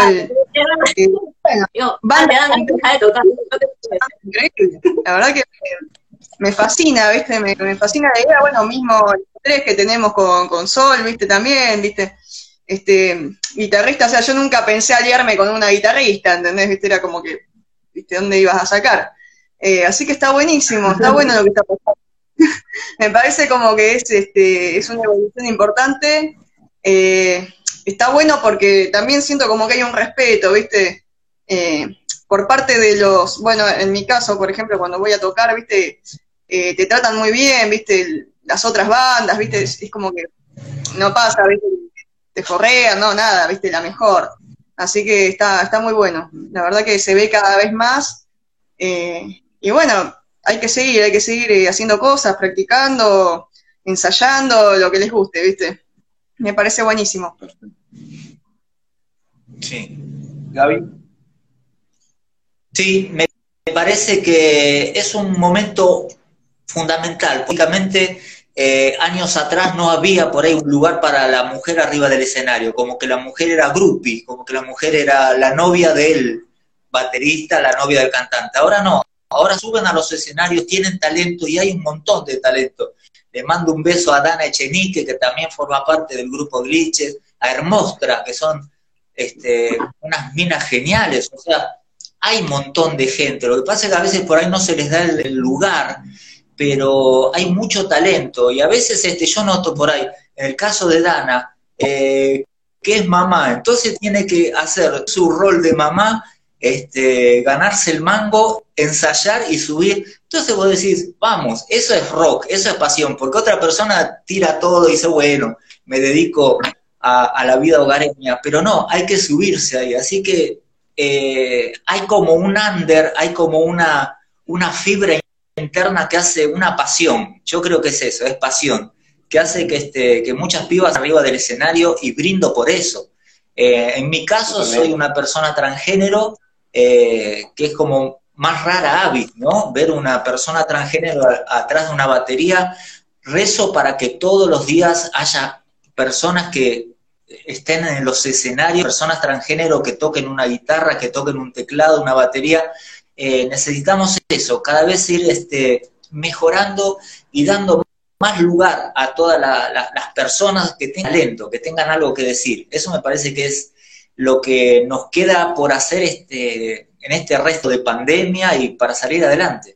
Increíble. La verdad que me fascina, ¿viste? Me fascina la idea, bueno, mismo el tres que tenemos con Sol, ¿viste? También, ¿viste? Guitarrista, o sea, yo nunca pensé aliarme con una guitarrista, ¿entendés? ¿Viste? Era como que, ¿viste? ¿Dónde ibas a sacar? Así que está buenísimo, está bueno lo que está pasando. Me parece como que es una evolución importante. Está bueno porque también siento como que hay un respeto, ¿viste? Por parte de los, bueno, en mi caso, por ejemplo, cuando voy a tocar, ¿viste? Te tratan muy bien, ¿viste? Las otras bandas, ¿viste? Es como que no pasa, ¿viste? Te forrean, no, nada, ¿viste? La mejor. Así que está muy bueno. La verdad que se ve cada vez más. Y bueno, hay que seguir haciendo cosas, practicando, ensayando, lo que les guste, ¿viste? Me parece buenísimo. Sí. Gaby. Sí, me parece que es un momento fundamental. Prácticamente años atrás no había por ahí un lugar para la mujer arriba del escenario, como que la mujer era groupie, como que la mujer era la novia del baterista, la novia del cantante. Ahora no, ahora suben a los escenarios, tienen talento y hay un montón de talento. Le mando un beso a Dana Echenique, que también forma parte del grupo Glitches, a Hermostra, que son unas minas geniales, o sea, hay un montón de gente. Lo que pasa es que a veces por ahí no se les da el lugar, pero hay mucho talento, y a veces yo noto por ahí, en el caso de Dana, que es mamá, entonces tiene que hacer su rol de mamá, ganarse el mango, ensayar y subir. Entonces vos decís, vamos, eso es rock, eso es pasión, porque otra persona tira todo y dice, bueno, me dedico a la vida hogareña, pero no, hay que subirse ahí, así que hay como un under, hay como una fibra interna que hace una pasión, yo creo que es eso, es pasión, que hace que muchas pibas arriba del escenario, y brindo por eso. En mi caso soy una persona transgénero, que es como más rara avis, ¿no? Ver una persona transgénero atrás de una batería. Rezo para que todos los días haya personas que estén en los escenarios, personas transgénero que toquen una guitarra, que toquen un teclado, una batería. Necesitamos eso, cada vez ir mejorando y dando más lugar a todas las personas que tengan talento, que tengan algo que decir. Eso me parece que es lo que nos queda por hacer en este resto de pandemia y para salir adelante.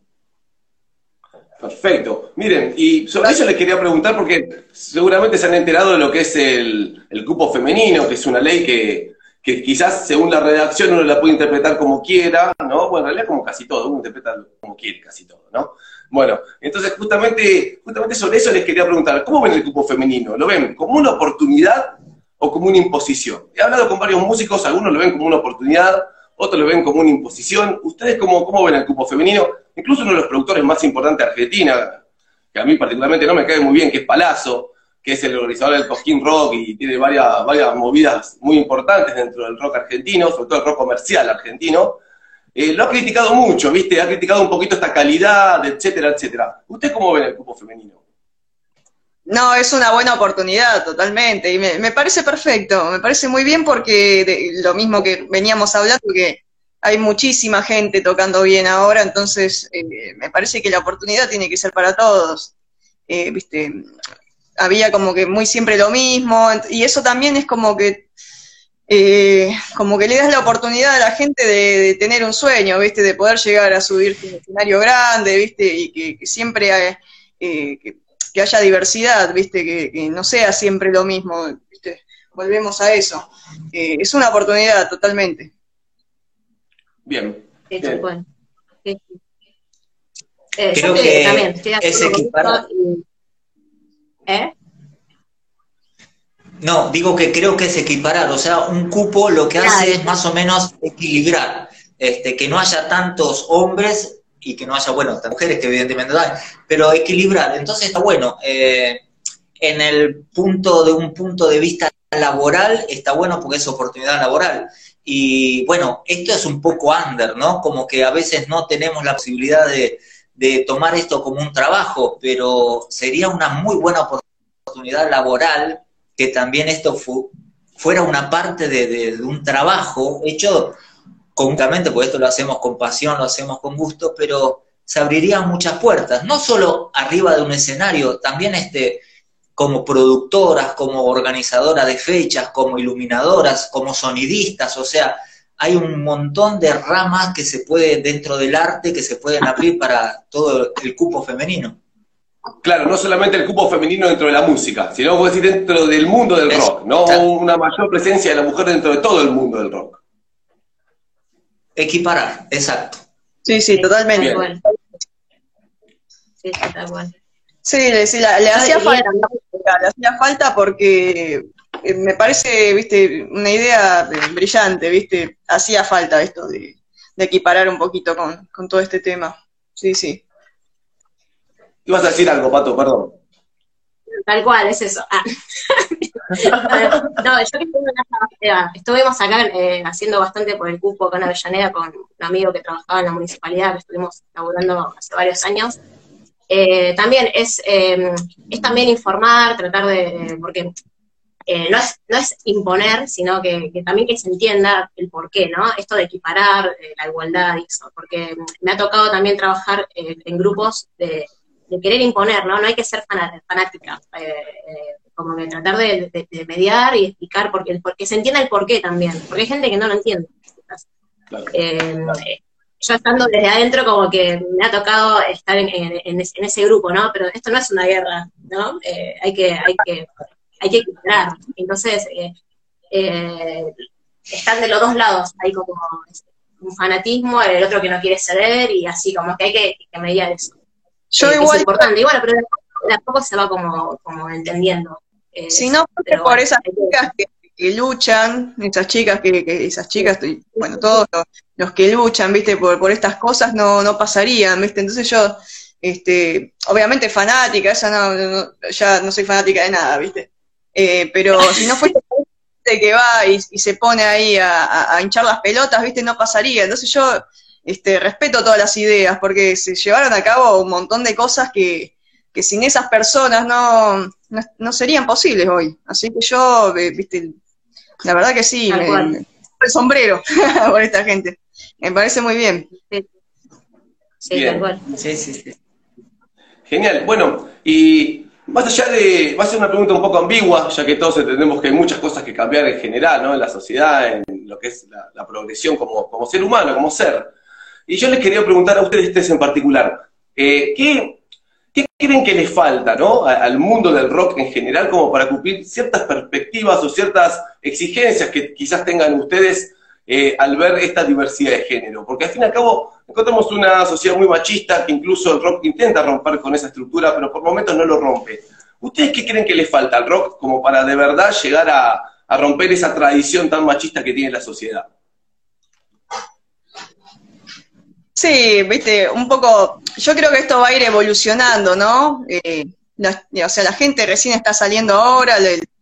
Perfecto. Miren, y sobre eso les quería preguntar, porque seguramente se han enterado de lo que es el cupo femenino, que es una ley que quizás según la redacción uno la puede interpretar como quiera, ¿no? Bueno, en realidad como casi todo, uno interpreta como quiere casi todo, ¿no? Bueno, entonces justamente sobre eso les quería preguntar, ¿cómo ven el cupo femenino? ¿Lo ven como una oportunidad o como una imposición? He hablado con varios músicos, algunos lo ven como una oportunidad, otros lo ven como una imposición. ¿Ustedes cómo ven el cupo femenino? Incluso uno de los productores más importantes de Argentina, que a mí particularmente no me cae muy bien, que es Palazzo, que es el organizador del Cosquín Rock y tiene varias movidas muy importantes dentro del rock argentino, sobre todo el rock comercial argentino, lo ha criticado mucho, ¿viste? Ha criticado un poquito esta calidad, etcétera, etcétera. ¿Usted cómo ven el cupo femenino? No, es una buena oportunidad, totalmente, y me parece perfecto, me parece muy bien porque lo mismo que veníamos hablando, que hay muchísima gente tocando bien ahora, entonces me parece que la oportunidad tiene que ser para todos. ¿Viste? Había como que muy siempre lo mismo, y eso también es como que le das la oportunidad a la gente de tener un sueño, ¿viste? De poder llegar a subirse a un escenario grande, ¿viste? Y que siempre que haya diversidad, ¿viste? Que no sea siempre lo mismo, ¿viste? Volvemos a eso. Es una oportunidad totalmente. Bien. Sí, bien. bueno. Sí. Creo yo que también estoy de es acuerdo con equiparar. esto y- No, digo que creo que es equiparar, o sea, un cupo lo que hace es más o menos equilibrar, que no haya tantos hombres y que no haya, bueno, mujeres que evidentemente hay, pero equilibrar. Entonces está bueno, en un punto de vista laboral está bueno porque es oportunidad laboral. Y bueno, esto es un poco under, ¿no? Como que a veces no tenemos la posibilidad de tomar esto como un trabajo, pero sería una muy buena oportunidad laboral que también esto fuera una parte de un trabajo hecho conjuntamente, porque esto lo hacemos con pasión, lo hacemos con gusto, pero se abrirían muchas puertas, no solo arriba de un escenario, también como productoras, como organizadoras de fechas, como iluminadoras, como sonidistas, o sea, hay un montón de ramas que se puede, dentro del arte, que se pueden abrir para todo el cupo femenino. Claro, no solamente el cupo femenino dentro de la música, sino vos decís dentro del mundo del rock, ¿no? Una mayor presencia de la mujer dentro de todo el mundo del rock. Equiparar, exacto. Sí, totalmente. Bueno. Sí, está bueno. Sí, le hacía falta porque me parece, viste, una idea brillante, viste, hacía falta esto de equiparar un poquito con todo este tema. Sí. Ibas a decir algo, Pato, perdón. Tal cual, es eso. No, yo que estuvimos acá haciendo bastante por el cupo acá en Avellaneda con un amigo que trabajaba en la municipalidad, que estuvimos laburando hace varios años. También es también informar, tratar de, porque no es imponer, sino que también que se entienda el porqué, ¿no? Esto de equiparar la igualdad y eso, porque me ha tocado también trabajar en grupos de querer imponer, ¿no? No hay que ser fanática, como que tratar de mediar y explicar, porque se entienda el porqué también, porque hay gente que no lo entiende. Claro. Yo estando desde adentro como que me ha tocado estar en ese grupo, ¿no? Pero esto no es una guerra, ¿no? Hay que equilibrar. Entonces, están de los dos lados, hay como un fanatismo, el otro que no quiere ceder, y así, como que hay que mediar eso. Yo Es igual, importante, y bueno, pero de a poco se va como entendiendo. si no fuese Pero por bueno, esas chicas que luchan, esas chicas, bueno, todos los que luchan, viste, por estas cosas no pasarían, viste, entonces yo, obviamente fanática, ya no soy fanática de nada, viste, pero si no fuese gente que va y se pone ahí a hinchar las pelotas, viste, no pasaría, entonces yo, respeto todas las ideas, porque se llevaron a cabo un montón de cosas que sin esas personas no serían posibles hoy. Así que yo, viste, la verdad que sí, Tal cual. me el sombrero por esta gente. Me parece muy bien. sí, Bien. tal cual. Sí. Genial. Bueno, y más allá va a ser una pregunta un poco ambigua, ya que todos entendemos que hay muchas cosas que cambiar en general, ¿no? En la sociedad, en lo que es la progresión como ser humano, como ser. Y yo les quería preguntar a ustedes en particular, ¿qué creen que les falta, ¿no? Al mundo del rock en general, como para cumplir ciertas perspectivas o ciertas exigencias que quizás tengan ustedes al ver esta diversidad de género? Porque al fin y al cabo encontramos una sociedad muy machista que incluso el rock intenta romper con esa estructura, pero por momentos no lo rompe. ¿Ustedes qué creen que les falta al rock como para de verdad llegar a romper esa tradición tan machista que tiene la sociedad? Sí, viste, un poco, yo creo que esto va a ir evolucionando, ¿no? O sea, la gente recién está saliendo ahora,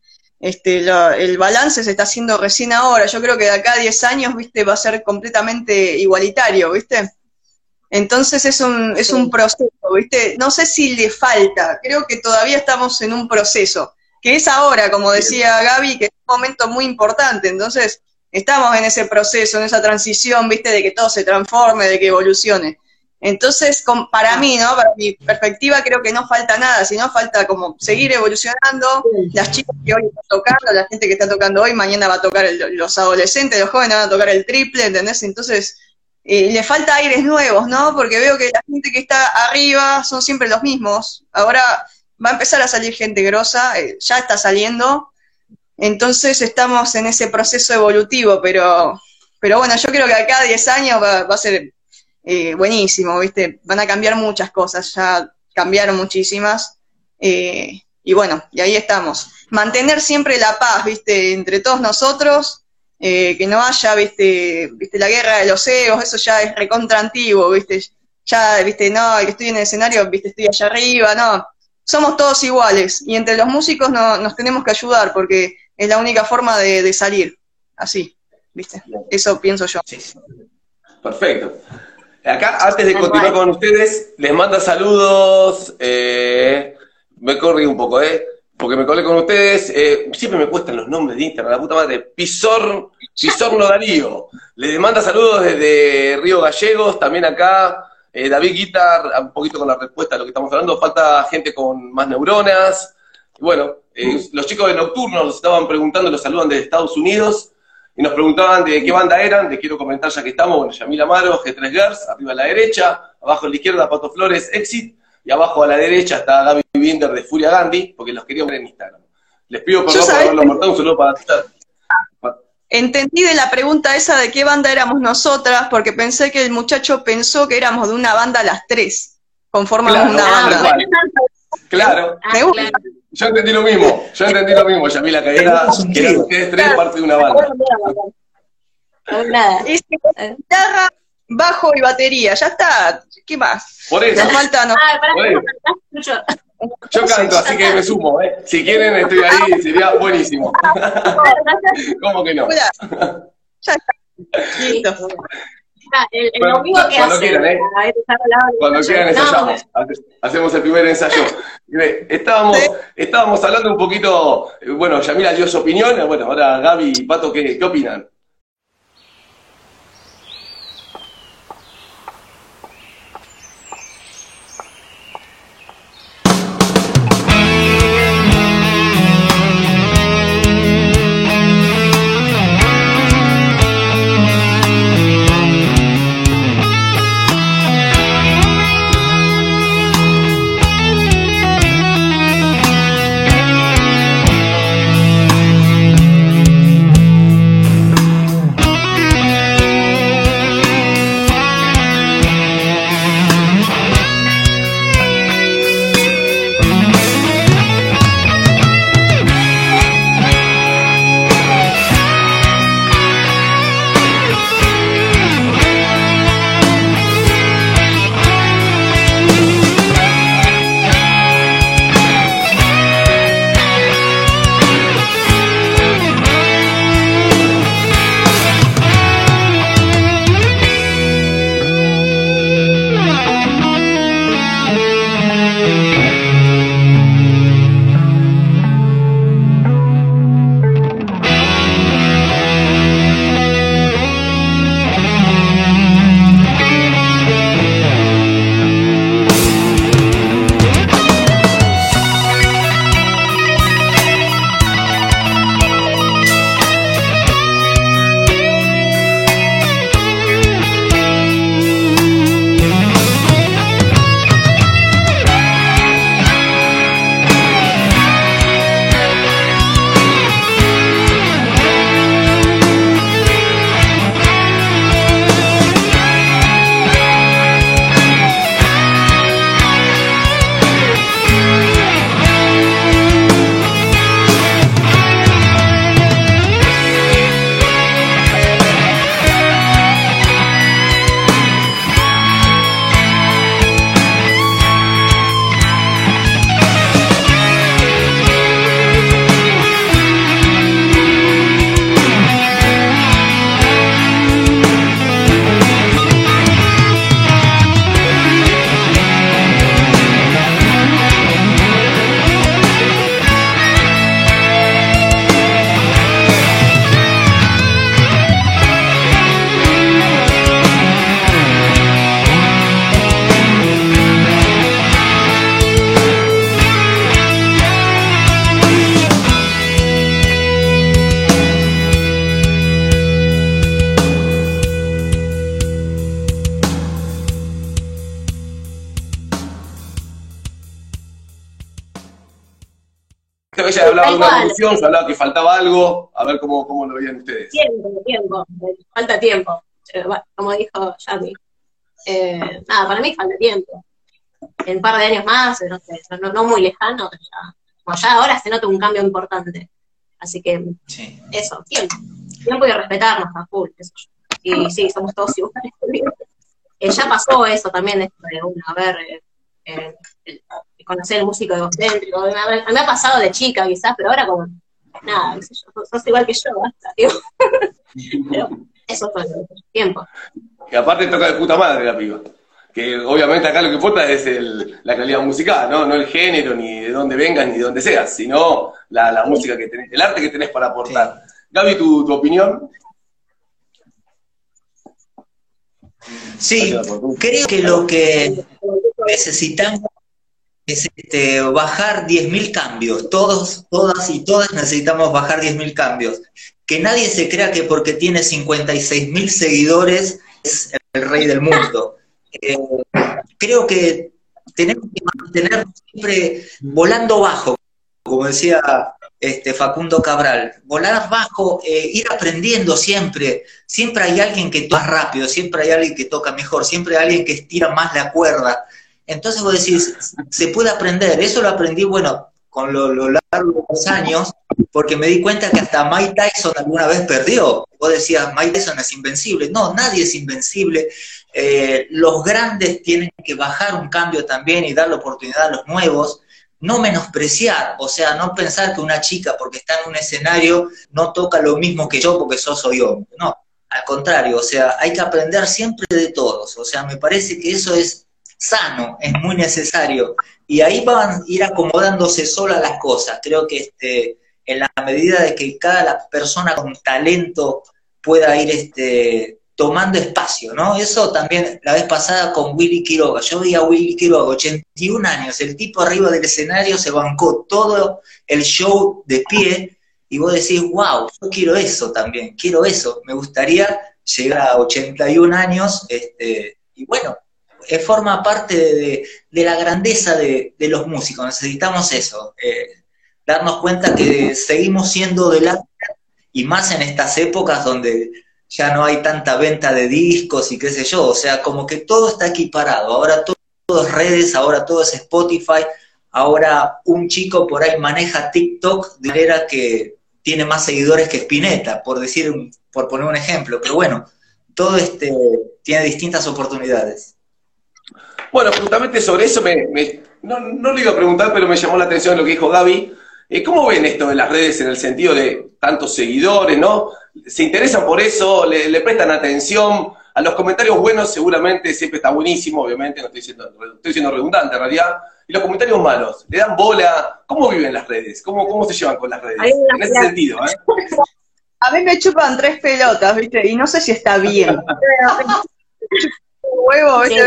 el balance se está haciendo recién ahora, yo creo que de acá a 10 años, viste, va a ser completamente igualitario, viste. Entonces es un proceso, viste, no sé si le falta, creo que todavía estamos en un proceso, que es ahora, como decía Gaby, que es un momento muy importante, entonces estamos en ese proceso, en esa transición, viste, de que todo se transforme, de que evolucione. Entonces, para mí, ¿no? Para mi perspectiva, creo que no falta nada, sino falta como seguir evolucionando. Las chicas que hoy están tocando, la gente que está tocando hoy, mañana va a tocar los adolescentes, los jóvenes van a tocar el triple, ¿entendés? Entonces, le falta aires nuevos, ¿no? Porque veo que la gente que está arriba son siempre los mismos. Ahora va a empezar a salir gente grosa, ya está saliendo. Entonces estamos en ese proceso evolutivo, pero bueno, yo creo que acá a 10 años va a ser buenísimo, ¿viste? Van a cambiar muchas cosas, ya cambiaron muchísimas, y bueno, y ahí estamos. Mantener siempre la paz, ¿viste? Entre todos nosotros, que no haya, ¿viste? La guerra de los egos, eso ya es recontra antiguo, ¿viste? Ya, ¿viste? No, el que estoy en el escenario, ¿viste? Estoy allá arriba, no. Somos todos iguales, y entre los músicos nos tenemos que ayudar, porque es la única forma de salir, así, ¿viste? Eso pienso yo. Perfecto. Acá, antes de continuar con ustedes, les manda saludos, me corrí un poco, porque me colé con ustedes, siempre me cuestan los nombres de Instagram, la puta madre, Pisorno Darío, les manda saludos desde Río Gallegos, también acá, David Guitar, un poquito con la respuesta a lo que estamos hablando, falta gente con más neuronas, y bueno, los chicos de Nocturno nos estaban preguntando, los saludan desde Estados Unidos, y nos preguntaban de qué banda eran, les quiero comentar ya que estamos, bueno, Yamil Amaro, G3 Girls, arriba a la derecha, abajo a la izquierda Pato Flores, Exit, y abajo a la derecha está Gaby Binder de Furia Gandhi, porque los queríamos ver en Instagram. Les pido perdón por haberlo cortado, un saludo para ustedes. Entendí de la pregunta esa de qué banda éramos nosotras, porque pensé que el muchacho pensó que éramos de una banda las tres, conformamos una banda. Claro. Claro. Yo entendí lo mismo, Yamila, que eran ustedes tres parte de una banda. Nada. Es guitarra, bajo y batería, ya está, ¿qué más? Por eso. Nos falta, no. Yo canto, así que me sumo, Si quieren, estoy ahí, sería buenísimo. ¿Cómo que no? Ya está. Listo. El domingo que cuando hace. quieran, Cuando quieran ensayamos. Hacemos el primer ensayo. Estábamos hablando un poquito, bueno, Yamila dio su opinión, bueno, ahora Gaby y Pato, ¿qué opinan? ella hablaba de Tal una cual. evolución, yo hablaba que faltaba algo, a ver cómo lo veían ustedes. Tiempo, falta tiempo. Bueno, como dijo Yami. Nada, para mí falta tiempo. En un par de años más, no sé, no muy lejano, ya, como ya ahora se nota un cambio importante. Así que Sí. eso, tiempo y respetarnos a full, qué sé yo. Y sí, somos todos iguales. Ya pasó eso también, esto de uno, a ver, conocer el músico egocéntrico. Me ha pasado de chica quizás, pero ahora como, nada, qué sé yo, sos igual que yo, basta, digo. Pero eso fue el tiempo. Que aparte toca de puta madre la piba. Que obviamente acá lo que importa es la calidad musical, ¿no? No el género, ni de dónde vengas, ni de dónde seas, sino la música que tenés, el arte que tenés para aportar. Gaby, ¿tu opinión? Sí, creo que lo que necesitamos es bajar 10.000 cambios. Todas y todas necesitamos bajar 10.000 cambios. Que nadie se crea que porque tiene 56.000 seguidores es el rey del mundo. Creo que tenemos que mantenernos siempre volando bajo, como decía Facundo Cabral, volar bajo, ir aprendiendo siempre. Siempre hay alguien que toca más rápido, siempre hay alguien que toca mejor, siempre hay alguien que estira más la cuerda. Entonces vos decís, se puede aprender. Eso lo aprendí, bueno, con lo largo de los años, porque me di cuenta que hasta Mike Tyson alguna vez perdió. Vos decías, Mike Tyson es invencible. No, nadie es invencible. Los grandes tienen que bajar un cambio también y dar la oportunidad a los nuevos. No menospreciar, o sea, no pensar que una chica porque está en un escenario no toca lo mismo que yo porque yo soy hombre. No, al contrario, o sea, hay que aprender siempre de todos. O sea, me parece que eso es sano, es muy necesario. Y ahí van a ir acomodándose solas las cosas. Creo que en la medida de que cada persona con talento pueda ir tomando espacio, ¿no? Eso también la vez pasada con Willy Quiroga. Yo vi a Willy Quiroga, 81 años, el tipo arriba del escenario se bancó todo el show de pie y vos decís, wow, yo quiero eso también, quiero eso. Me gustaría llegar a 81 años y bueno, forma parte de la grandeza de los músicos. Necesitamos eso, darnos cuenta que seguimos siendo del arte y más en estas épocas donde ya no hay tanta venta de discos y qué sé yo, o sea, como que todo está equiparado, ahora todo es redes, ahora todo es Spotify, ahora un chico por ahí maneja TikTok de manera que tiene más seguidores que Spinetta, por poner un ejemplo, pero bueno, todo tiene distintas oportunidades. Bueno, justamente sobre eso no le iba a preguntar, pero me llamó la atención lo que dijo Gaby. ¿Cómo ven esto de las redes en el sentido de tantos seguidores, no? ¿Se interesan por eso? ¿Le prestan atención? A los comentarios buenos seguramente siempre está buenísimo, obviamente, no estoy siendo redundante en realidad. ¿Y los comentarios malos? ¿Le dan bola? ¿Cómo viven las redes? ¿Cómo se llevan con las redes? En ese sentido, ¿eh? A mí me chupan 3 pelotas, ¿viste? Y no sé si está bien. Huevo, ¿viste?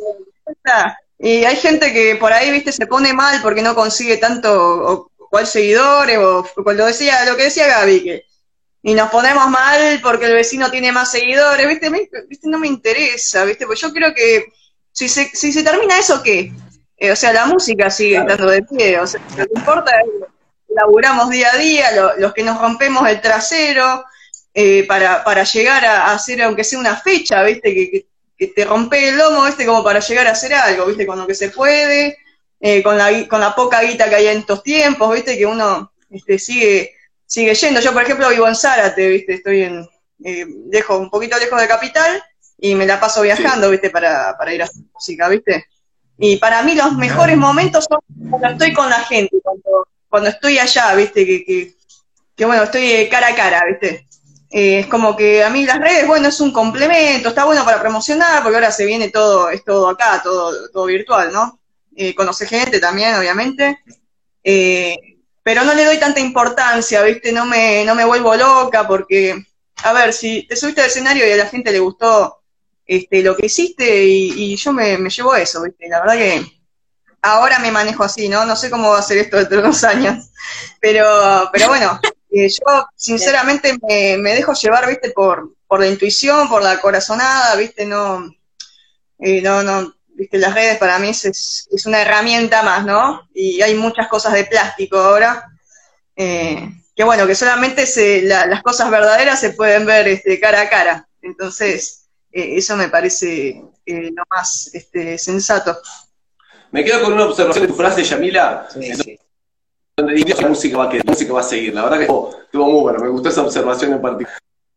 Y hay gente que por ahí, ¿viste? Se pone mal porque no consigue tanto o cual seguidores o lo que decía Gaby, y nos ponemos mal porque el vecino tiene más seguidores, ¿viste? No me interesa, ¿viste? Pues yo creo que si se termina eso, ¿qué? O sea, la música sigue estando de pie, o sea, lo que importa es que laburamos día a día, los que nos rompemos el trasero para llegar a hacer, aunque sea una fecha, ¿viste? Que te rompe el lomo, ¿viste? Como para llegar a hacer algo, ¿viste? Con lo que se puede, con la poca guita que hay en estos tiempos, ¿viste? Que uno sigue yendo. Yo, por ejemplo, vivo en Zárate, ¿viste? Estoy un poquito lejos de Capital y me la paso viajando, ¿viste? Para ir a hacer música, ¿viste? Y para mí los mejores momentos son cuando estoy con la gente, cuando estoy allá, ¿viste? Que bueno, estoy cara a cara, ¿viste? Es como que a mí las redes, bueno, es un complemento, está bueno para promocionar, porque ahora se viene es todo acá, todo virtual, ¿no? Conoce gente también, obviamente. Pero no le doy tanta importancia, ¿viste? No me vuelvo loca porque, a ver, si te subiste al escenario y a la gente le gustó lo que hiciste y yo me llevo eso, ¿viste? La verdad que ahora me manejo así, ¿no? No sé cómo va a ser esto dentro de unos años, pero bueno, yo sinceramente me dejo llevar, ¿viste? Por la intuición, por la corazonada, ¿viste? No, ¿viste? Las redes para mí es una herramienta más, ¿no? Y hay muchas cosas de plástico ahora, que bueno, que solamente las cosas verdaderas se pueden ver cara a cara. Entonces, eso me parece lo más sensato. Me quedo con una observación de tu frase, Yamila, Sí. donde dices que la música va a seguir. La verdad que estuvo muy bueno, me gustó esa observación en particular.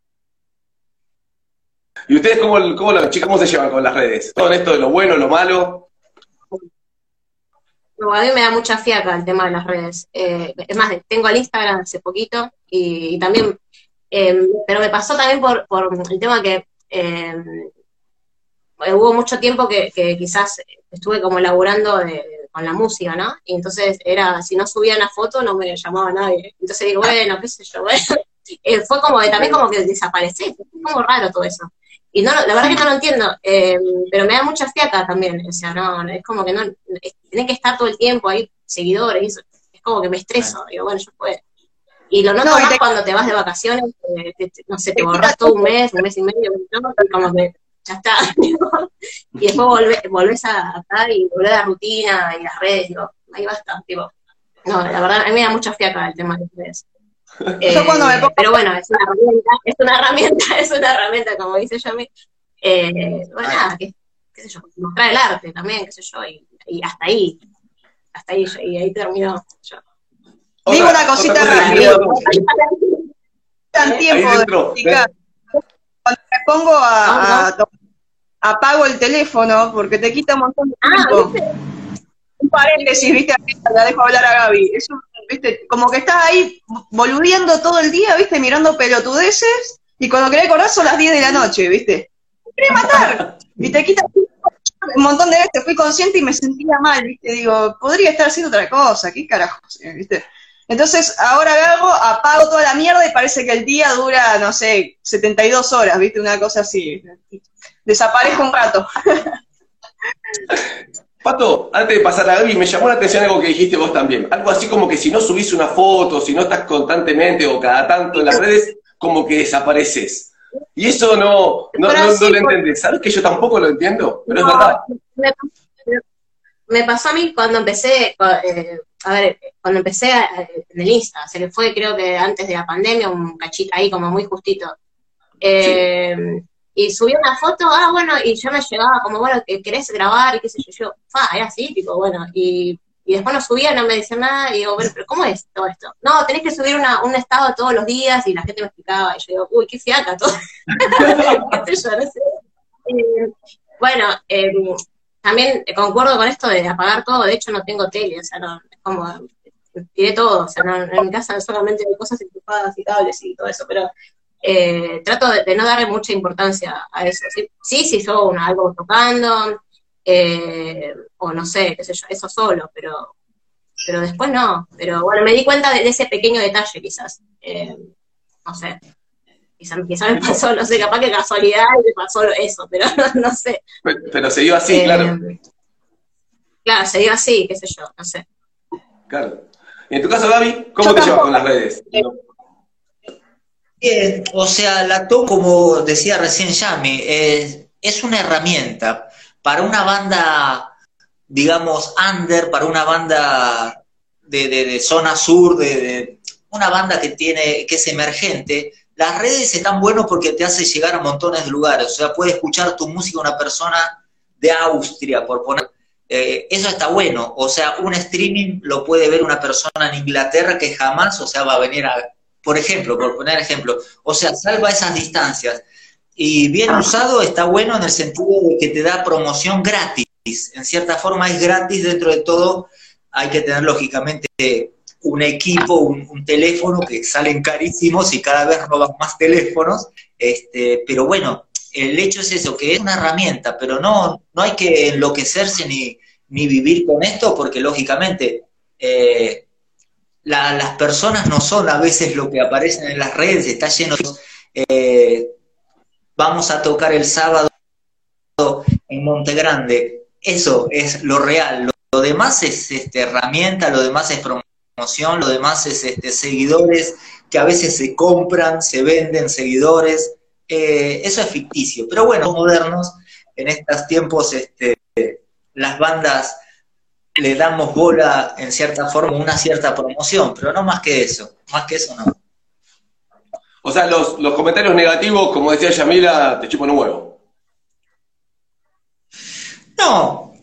¿Y ustedes cómo se llevan con las redes? Todo esto de lo bueno, lo malo. No, a mí me da mucha fiaca el tema de las redes. Es más, tengo el Instagram hace poquito y también, pero me pasó también por el tema que hubo mucho tiempo que quizás estuve como laburando con la música, ¿no? Y entonces si no subía una foto no me llamaba nadie. Entonces digo, bueno, qué sé yo, bueno. Fue como también como que desaparecí, fue como raro todo eso. Y no, la verdad que no lo entiendo, pero me da mucha fiaca también, o sea, no, es como que no, tenés que estar todo el tiempo ahí, seguidores, y eso, es como que me estreso, digo, bueno, yo puedo. Y lo noto más cuando te vas de vacaciones, no sé, te borras todo un mes y medio, ¿no? Y como que ya está, digo, y después volvés a estar y volvés a la rutina y las redes, digo, ahí basta, tipo, no, la verdad, a mí me da mucha fiaca el tema de las redes. Pero bueno, es una herramienta, como dice Yami. Bueno, nada, qué sé yo, mostrar el arte también, qué sé yo, y hasta ahí y ahí terminó yo. Digo una cosita rápida. Tiempo de cuando me pongo apago el teléfono porque te quita un montón de tiempo. ¿Viste? Un paréntesis, viste, la dejo hablar a Gaby. Eso, viste, como que estás ahí boludeando todo el día, viste, mirando pelotudeces, y cuando querés acordar son las 10 de la noche, viste. Me querés matar, y te quita un montón de veces, fui consciente y me sentía mal, viste, digo, podría estar haciendo otra cosa, qué carajo, viste. Entonces, ahora apago toda la mierda y parece que el día dura, no sé, 72 horas, viste, una cosa así. Desaparezco un rato. Pato, antes de pasar a Gaby, me llamó la atención algo que dijiste vos también. Algo así como que si no subís una foto, si no estás constantemente o cada tanto en las redes, como que desapareces. Y eso no lo entendés. ¿Sabes que yo tampoco lo entiendo? Pero es verdad. Me pasó a mí cuando empecé, cuando empecé en el Insta, o sea que fue creo que antes de la pandemia, un cachito ahí como muy justito. Sí. Y subí una foto, bueno, y yo me llegaba como, bueno, que querés grabar y qué sé yo, era así, tipo, bueno, y después no subía, no me decían nada, y digo, bueno, pero ¿cómo es todo esto? No, tenés que subir un estado todos los días, y la gente me explicaba, y yo digo, uy, qué fiaca todo. qué sé yo, no sé. Bueno, también concuerdo con esto de apagar todo, de hecho no tengo tele, o sea, no, es como, tiré todo, o sea, no, en mi casa solamente hay cosas enchufadas y cables y todo eso, pero trato de no darle mucha importancia a eso. Sí, yo algo tocando, o no sé, qué sé yo, eso solo, pero después no. Pero bueno, me di cuenta de ese pequeño detalle quizás. No sé, quizás me pasó, no sé, capaz que casualidad y me pasó eso, pero no sé. Pero se dio así, claro. Claro, se dio así, qué sé yo, no sé. Claro. Y en tu caso, Gaby, ¿cómo te llevas con las redes? Bien, o sea, la tomo como decía recién Yami, es una herramienta para una banda, digamos, under, para una banda de zona sur, de una banda que es emergente. Las redes están buenas porque te hace llegar a montones de lugares, o sea, puede escuchar tu música una persona de Austria, por poner. Eso está bueno, o sea, un streaming lo puede ver una persona en Inglaterra que jamás, o sea, va a venir por ejemplo, por poner ejemplo, o sea, salva esas distancias. Y bien usado está bueno en el sentido de que te da promoción gratis. En cierta forma es gratis, dentro de todo hay que tener lógicamente un equipo, un teléfono que salen carísimos y cada vez roban más teléfonos, pero bueno, el hecho es eso, que es una herramienta, pero no hay que enloquecerse ni vivir con esto, porque lógicamente las personas no son a veces lo que aparecen en las redes, está lleno de... vamos a tocar el sábado en Monte Grande, eso es lo real, lo demás es herramienta, lo demás es promoción, lo demás es seguidores que a veces se compran, se venden seguidores, eso es ficticio, pero bueno, modernos, en estos tiempos las bandas le damos bola en cierta forma, una cierta promoción, pero no más que eso no. O sea, los comentarios negativos, como decía Yamila, te chupan un huevo. No,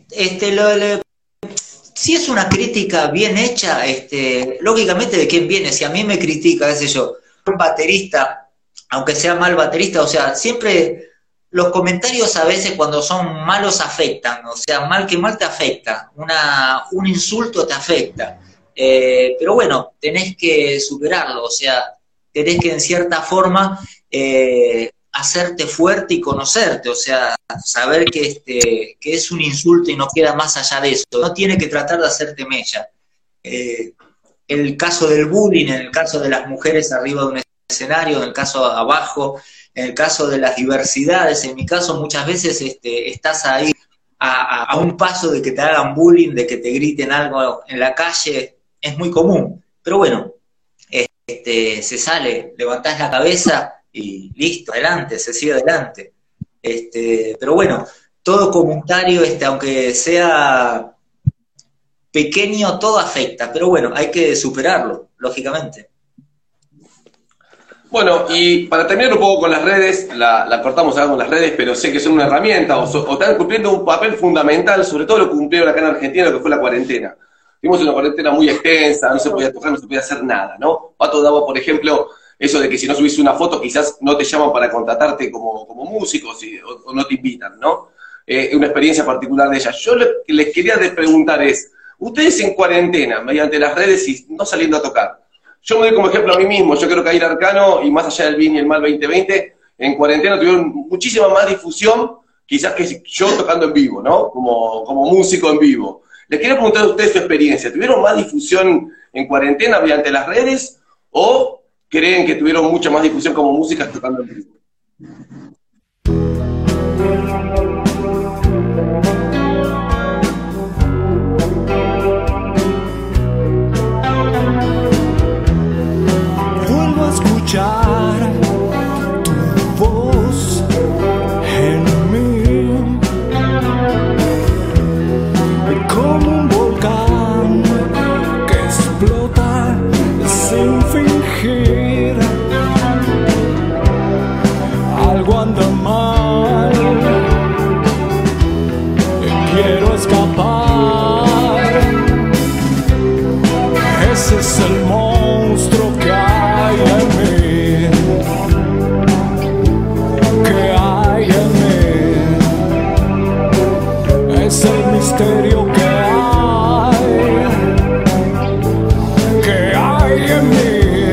si es una crítica bien hecha, lógicamente de quién viene, si a mí me critica, qué sé yo, un baterista, aunque sea mal baterista, o sea, siempre los comentarios a veces cuando son malos afectan, o sea, mal que mal te afecta, un insulto te afecta, pero bueno, tenés que superarlo, o sea, tenés que en cierta forma hacerte fuerte y conocerte, o sea, saber que es un insulto y no queda más allá de eso, no tiene que tratar de hacerte mella. El caso del bullying, en el caso de las mujeres arriba de un escenario, en el caso abajo, en el caso de las diversidades, en mi caso muchas veces estás ahí a un paso de que te hagan bullying, de que te griten algo en la calle, es muy común, pero bueno, se sale, levantás la cabeza y listo, adelante, se sigue adelante. Pero bueno, todo comentario, aunque sea pequeño, todo afecta, pero bueno, hay que superarlo, lógicamente. Bueno, y para terminar un poco con las redes, la cortamos ahora con las redes, pero sé que son una herramienta o están cumpliendo un papel fundamental, sobre todo lo cumplieron acá en Argentina, lo que fue la cuarentena. Tuvimos una cuarentena muy extensa, no se podía tocar, no se podía hacer nada, ¿no? Pato daba, por ejemplo, eso de que si no subís una foto quizás no te llaman para contratarte como músico o no te invitan, ¿no? Una experiencia particular de ella. Yo les quería preguntar ustedes en cuarentena, mediante las redes y no saliendo a tocar, yo me doy como ejemplo a mí mismo, yo creo que Aire Arcano y más allá del bien y el mal 2020, en cuarentena tuvieron muchísima más difusión quizás que yo tocando en vivo, ¿no? Como músico en vivo. Les quiero preguntar a ustedes su experiencia, ¿tuvieron más difusión en cuarentena mediante las redes o creen que tuvieron mucha más difusión como músicas tocando en vivo? Vuelvo a escuchar tu voz en mí, como un volcán que explota sin fingir. Algo anda mal, quiero escapar. Ese es el monstruo que hay en mí, que hay en mí. Es el misterio que hay en mí.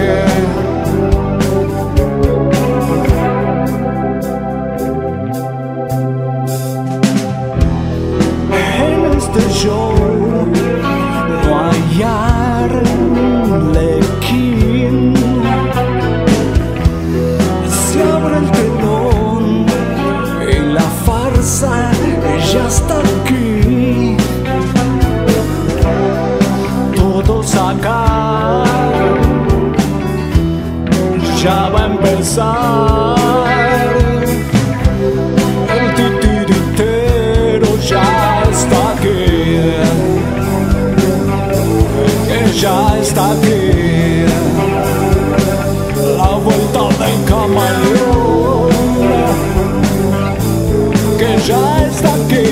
En este show no hay arlequín. Se abre el telón y la farsa ya está aquí. Todos acá, ya va a empezar. El titiritero ya está aquí, ya está aquí. La vuelta del camaleón, que ya está aquí.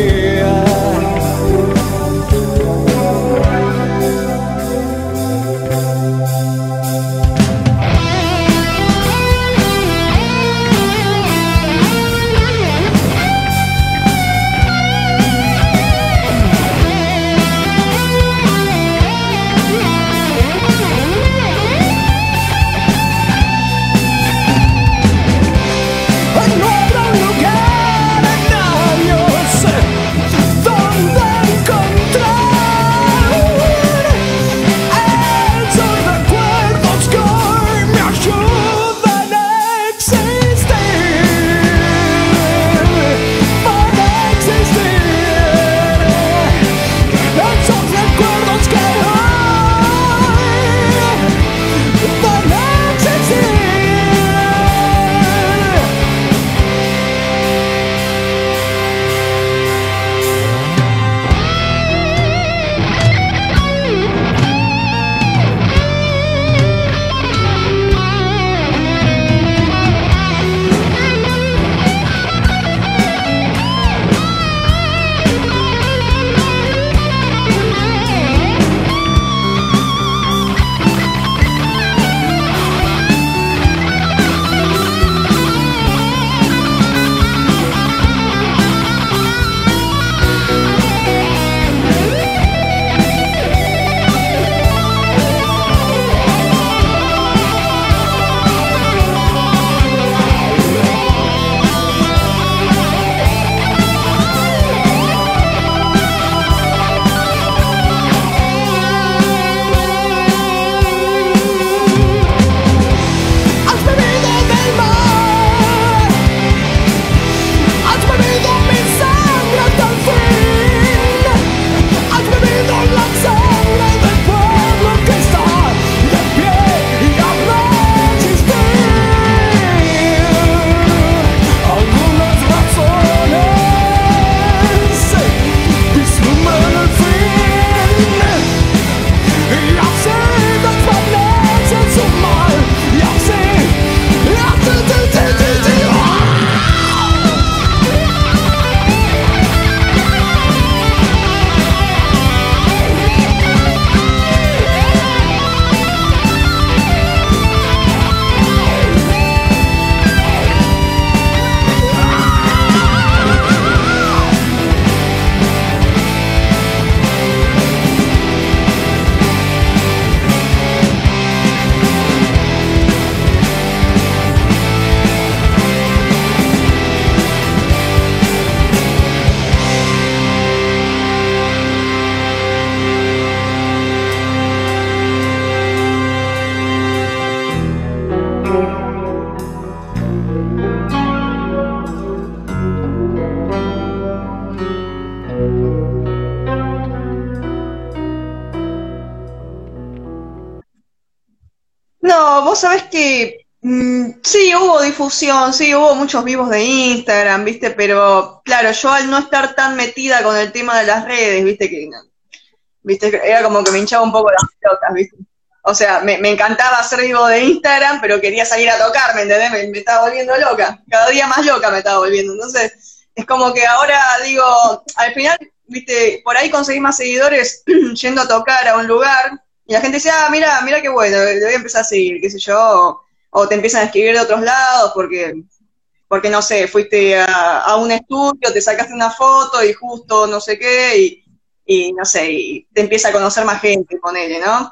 vos sabés que sí, hubo difusión, sí, hubo muchos vivos de Instagram, ¿viste? Pero claro, yo al no estar tan metida con el tema de las redes, ¿viste? ¿Viste? Era como que me hinchaba un poco las pelotas, ¿viste? O sea, me encantaba hacer vivo de Instagram, pero quería salir a tocar, ¿me entendés? Me estaba volviendo loca, cada día más loca me estaba volviendo. Entonces, es como que ahora digo, al final, ¿viste? Por ahí conseguís más seguidores yendo a tocar a un lugar, y la gente dice, mira qué bueno, le voy a empezar a seguir, qué sé yo, o te empiezan a escribir de otros lados, porque no sé, fuiste a un estudio, te sacaste una foto y justo no sé qué, y no sé, y te empieza a conocer más gente, ponele, ¿no?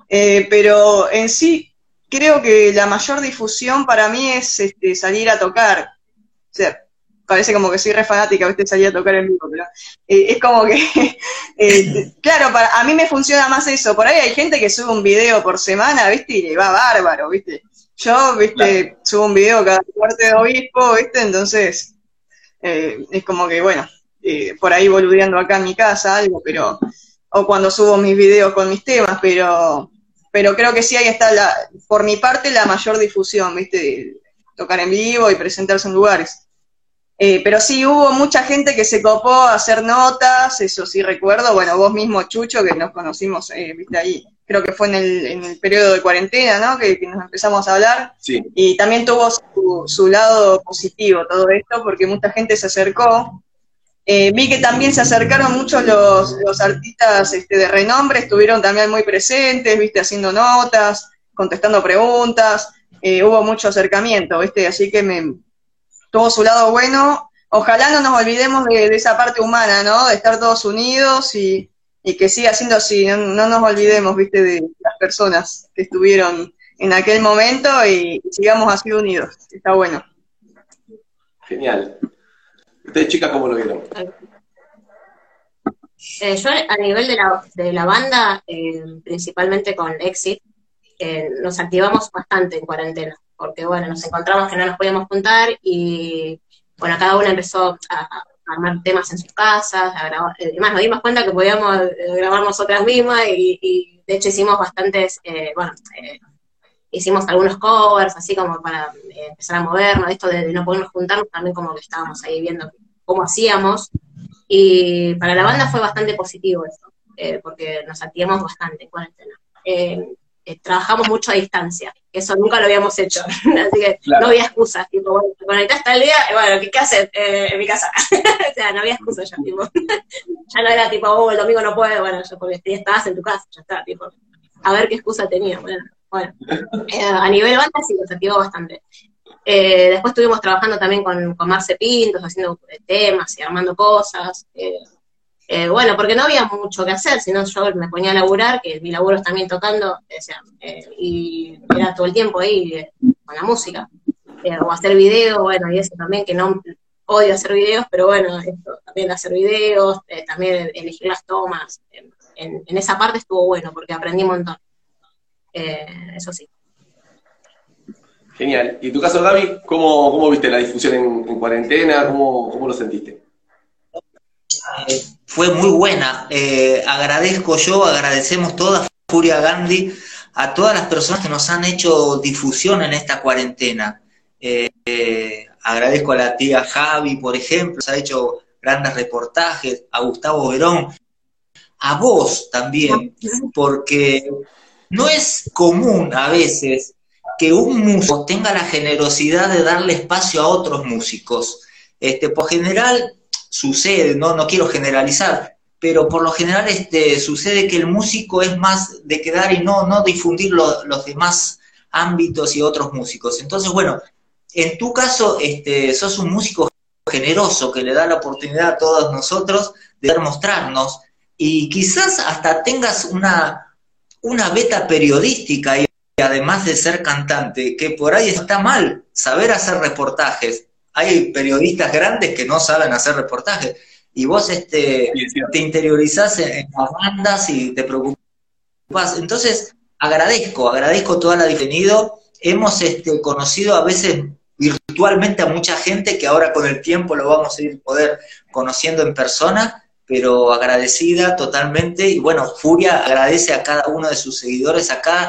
Pero en sí, creo que la mayor difusión para mí es salir a tocar. O sea, parece como que soy re fanática, ¿viste? Salir a tocar en vivo, pero es como que, claro, a mí me funciona más eso. Por ahí hay gente que sube un video por semana, ¿viste? Y le va bárbaro, ¿viste? Yo, ¿viste? Subo un video cada muerte de obispo, ¿viste? Entonces, es como que, bueno, por ahí boludeando acá en mi casa algo, pero, o cuando subo mis videos con mis temas, pero creo que sí, ahí está, por mi parte, la mayor difusión, ¿viste? De tocar en vivo y presentarse en lugares. Pero sí, hubo mucha gente que se copó a hacer notas, eso sí recuerdo, bueno, vos mismo, Chucho, que nos conocimos, ¿viste? Ahí, creo que fue en el periodo de cuarentena, ¿no? Que nos empezamos a hablar. Sí. Y también tuvo su lado positivo todo esto, porque mucha gente se acercó. Vi que también se acercaron muchos los artistas de renombre, estuvieron también muy presentes, ¿viste? Haciendo notas, contestando preguntas, hubo mucho acercamiento, ¿viste? Así que tuvo su lado bueno. Ojalá no nos olvidemos de esa parte humana, ¿no? De estar todos unidos y que siga siendo así, no nos olvidemos, ¿viste? De las personas que estuvieron en aquel momento y sigamos así unidos, está bueno. Genial. ¿Ustedes, chicas, cómo lo vieron? Yo a nivel de la banda, principalmente con Exit, nos activamos bastante en cuarentena, porque bueno, nos encontramos que no nos podíamos juntar y bueno, cada una empezó a armar temas en sus casas, a grabar. Además nos dimos cuenta que podíamos grabar nosotras mismas y de hecho hicimos bastantes, hicimos algunos covers, así como para empezar a movernos, esto de no podernos juntarnos, también como que estábamos ahí viendo cómo hacíamos, y para la banda fue bastante positivo eso, porque nos activamos bastante en cuarentena. Trabajamos mucho a distancia, eso nunca lo habíamos hecho, así que claro, no había excusas, tipo, bueno, te conectaste al día, bueno, ¿qué haces? En mi casa, o sea, no había excusa ya, tipo, ya no era tipo, el domingo no puedo, bueno, yo porque ya estabas en tu casa, ya está, tipo, a ver qué excusa tenía, bueno, a nivel banda sí, nos activó bastante. Después estuvimos trabajando también con Marce Pintos, haciendo temas y armando cosas, bueno, porque no había mucho que hacer, sino yo me ponía a laburar, que mi laburo es también tocando, o sea, y era todo el tiempo ahí con la música, o hacer videos, bueno, y eso también, que no odio hacer videos, pero bueno, esto, también hacer videos, también elegir las tomas, en esa parte estuvo bueno, porque aprendí un montón, eso sí. Genial. ¿Y en tu caso, Gaby, cómo viste la difusión en cuarentena? ¿Cómo lo sentiste? Fue muy buena. Agradecemos toda Furia Gandhi, a todas las personas que nos han hecho difusión en esta cuarentena. Agradezco a la tía Javi, por ejemplo, nos ha hecho grandes reportajes, a Gustavo Verón, a vos también, porque no es común a veces que un músico tenga la generosidad de darle espacio a otros músicos. Por general sucede, no quiero generalizar, pero por lo general sucede que el músico es más de quedar y no difundir los demás ámbitos y otros músicos. Entonces, bueno, en tu caso sos un músico generoso que le da la oportunidad a todos nosotros de mostrarnos, y quizás hasta tengas una beta periodística, y además de ser cantante, que por ahí está mal saber hacer reportajes. Hay periodistas grandes que no saben hacer reportajes, y vos te interiorizás en las bandas y te preocupás. Entonces, agradezco toda la difusión. Hemos conocido a veces virtualmente a mucha gente que ahora con el tiempo lo vamos a ir poder conociendo en persona, pero agradecida totalmente. Y bueno, Furia agradece a cada uno de sus seguidores, a cada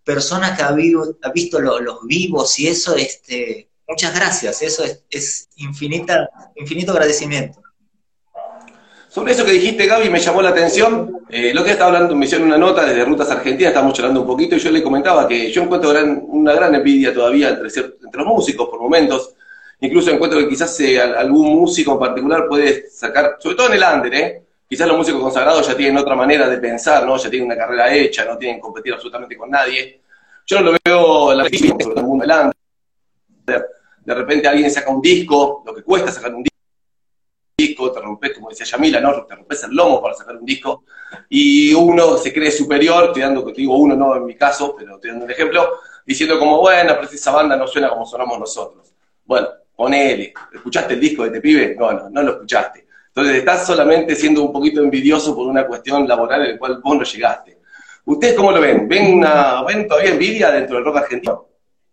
persona que ha visto los vivos y eso, muchas gracias, eso es infinito agradecimiento. Sobre eso que dijiste, Gaby, me llamó la atención. Lo que estaba hablando, me hicieron una nota desde Rutas Argentinas, estábamos charlando un poquito, y yo le comentaba que yo encuentro una gran envidia todavía entre los músicos por momentos. Incluso encuentro que quizás algún músico en particular puede sacar, sobre todo en el under, quizás los músicos consagrados ya tienen otra manera de pensar, ¿no? Ya tienen una carrera hecha, no tienen que competir absolutamente con nadie. Yo no lo veo en la sobre todo en el mundo del under. De repente alguien saca un disco, lo que cuesta sacar un disco, te rompes, como decía Yamila, ¿no? Te rompes el lomo para sacar un disco, y uno se cree superior, digo uno, no en mi caso, pero estoy dando un ejemplo, diciendo como, bueno, pero esa banda no suena como sonamos nosotros. Bueno, ponele, ¿escuchaste el disco de este pibe? No lo escuchaste. Entonces estás solamente siendo un poquito envidioso por una cuestión laboral en la cual vos no llegaste. ¿Ustedes cómo lo ven? ¿Ven todavía envidia dentro del rock argentino?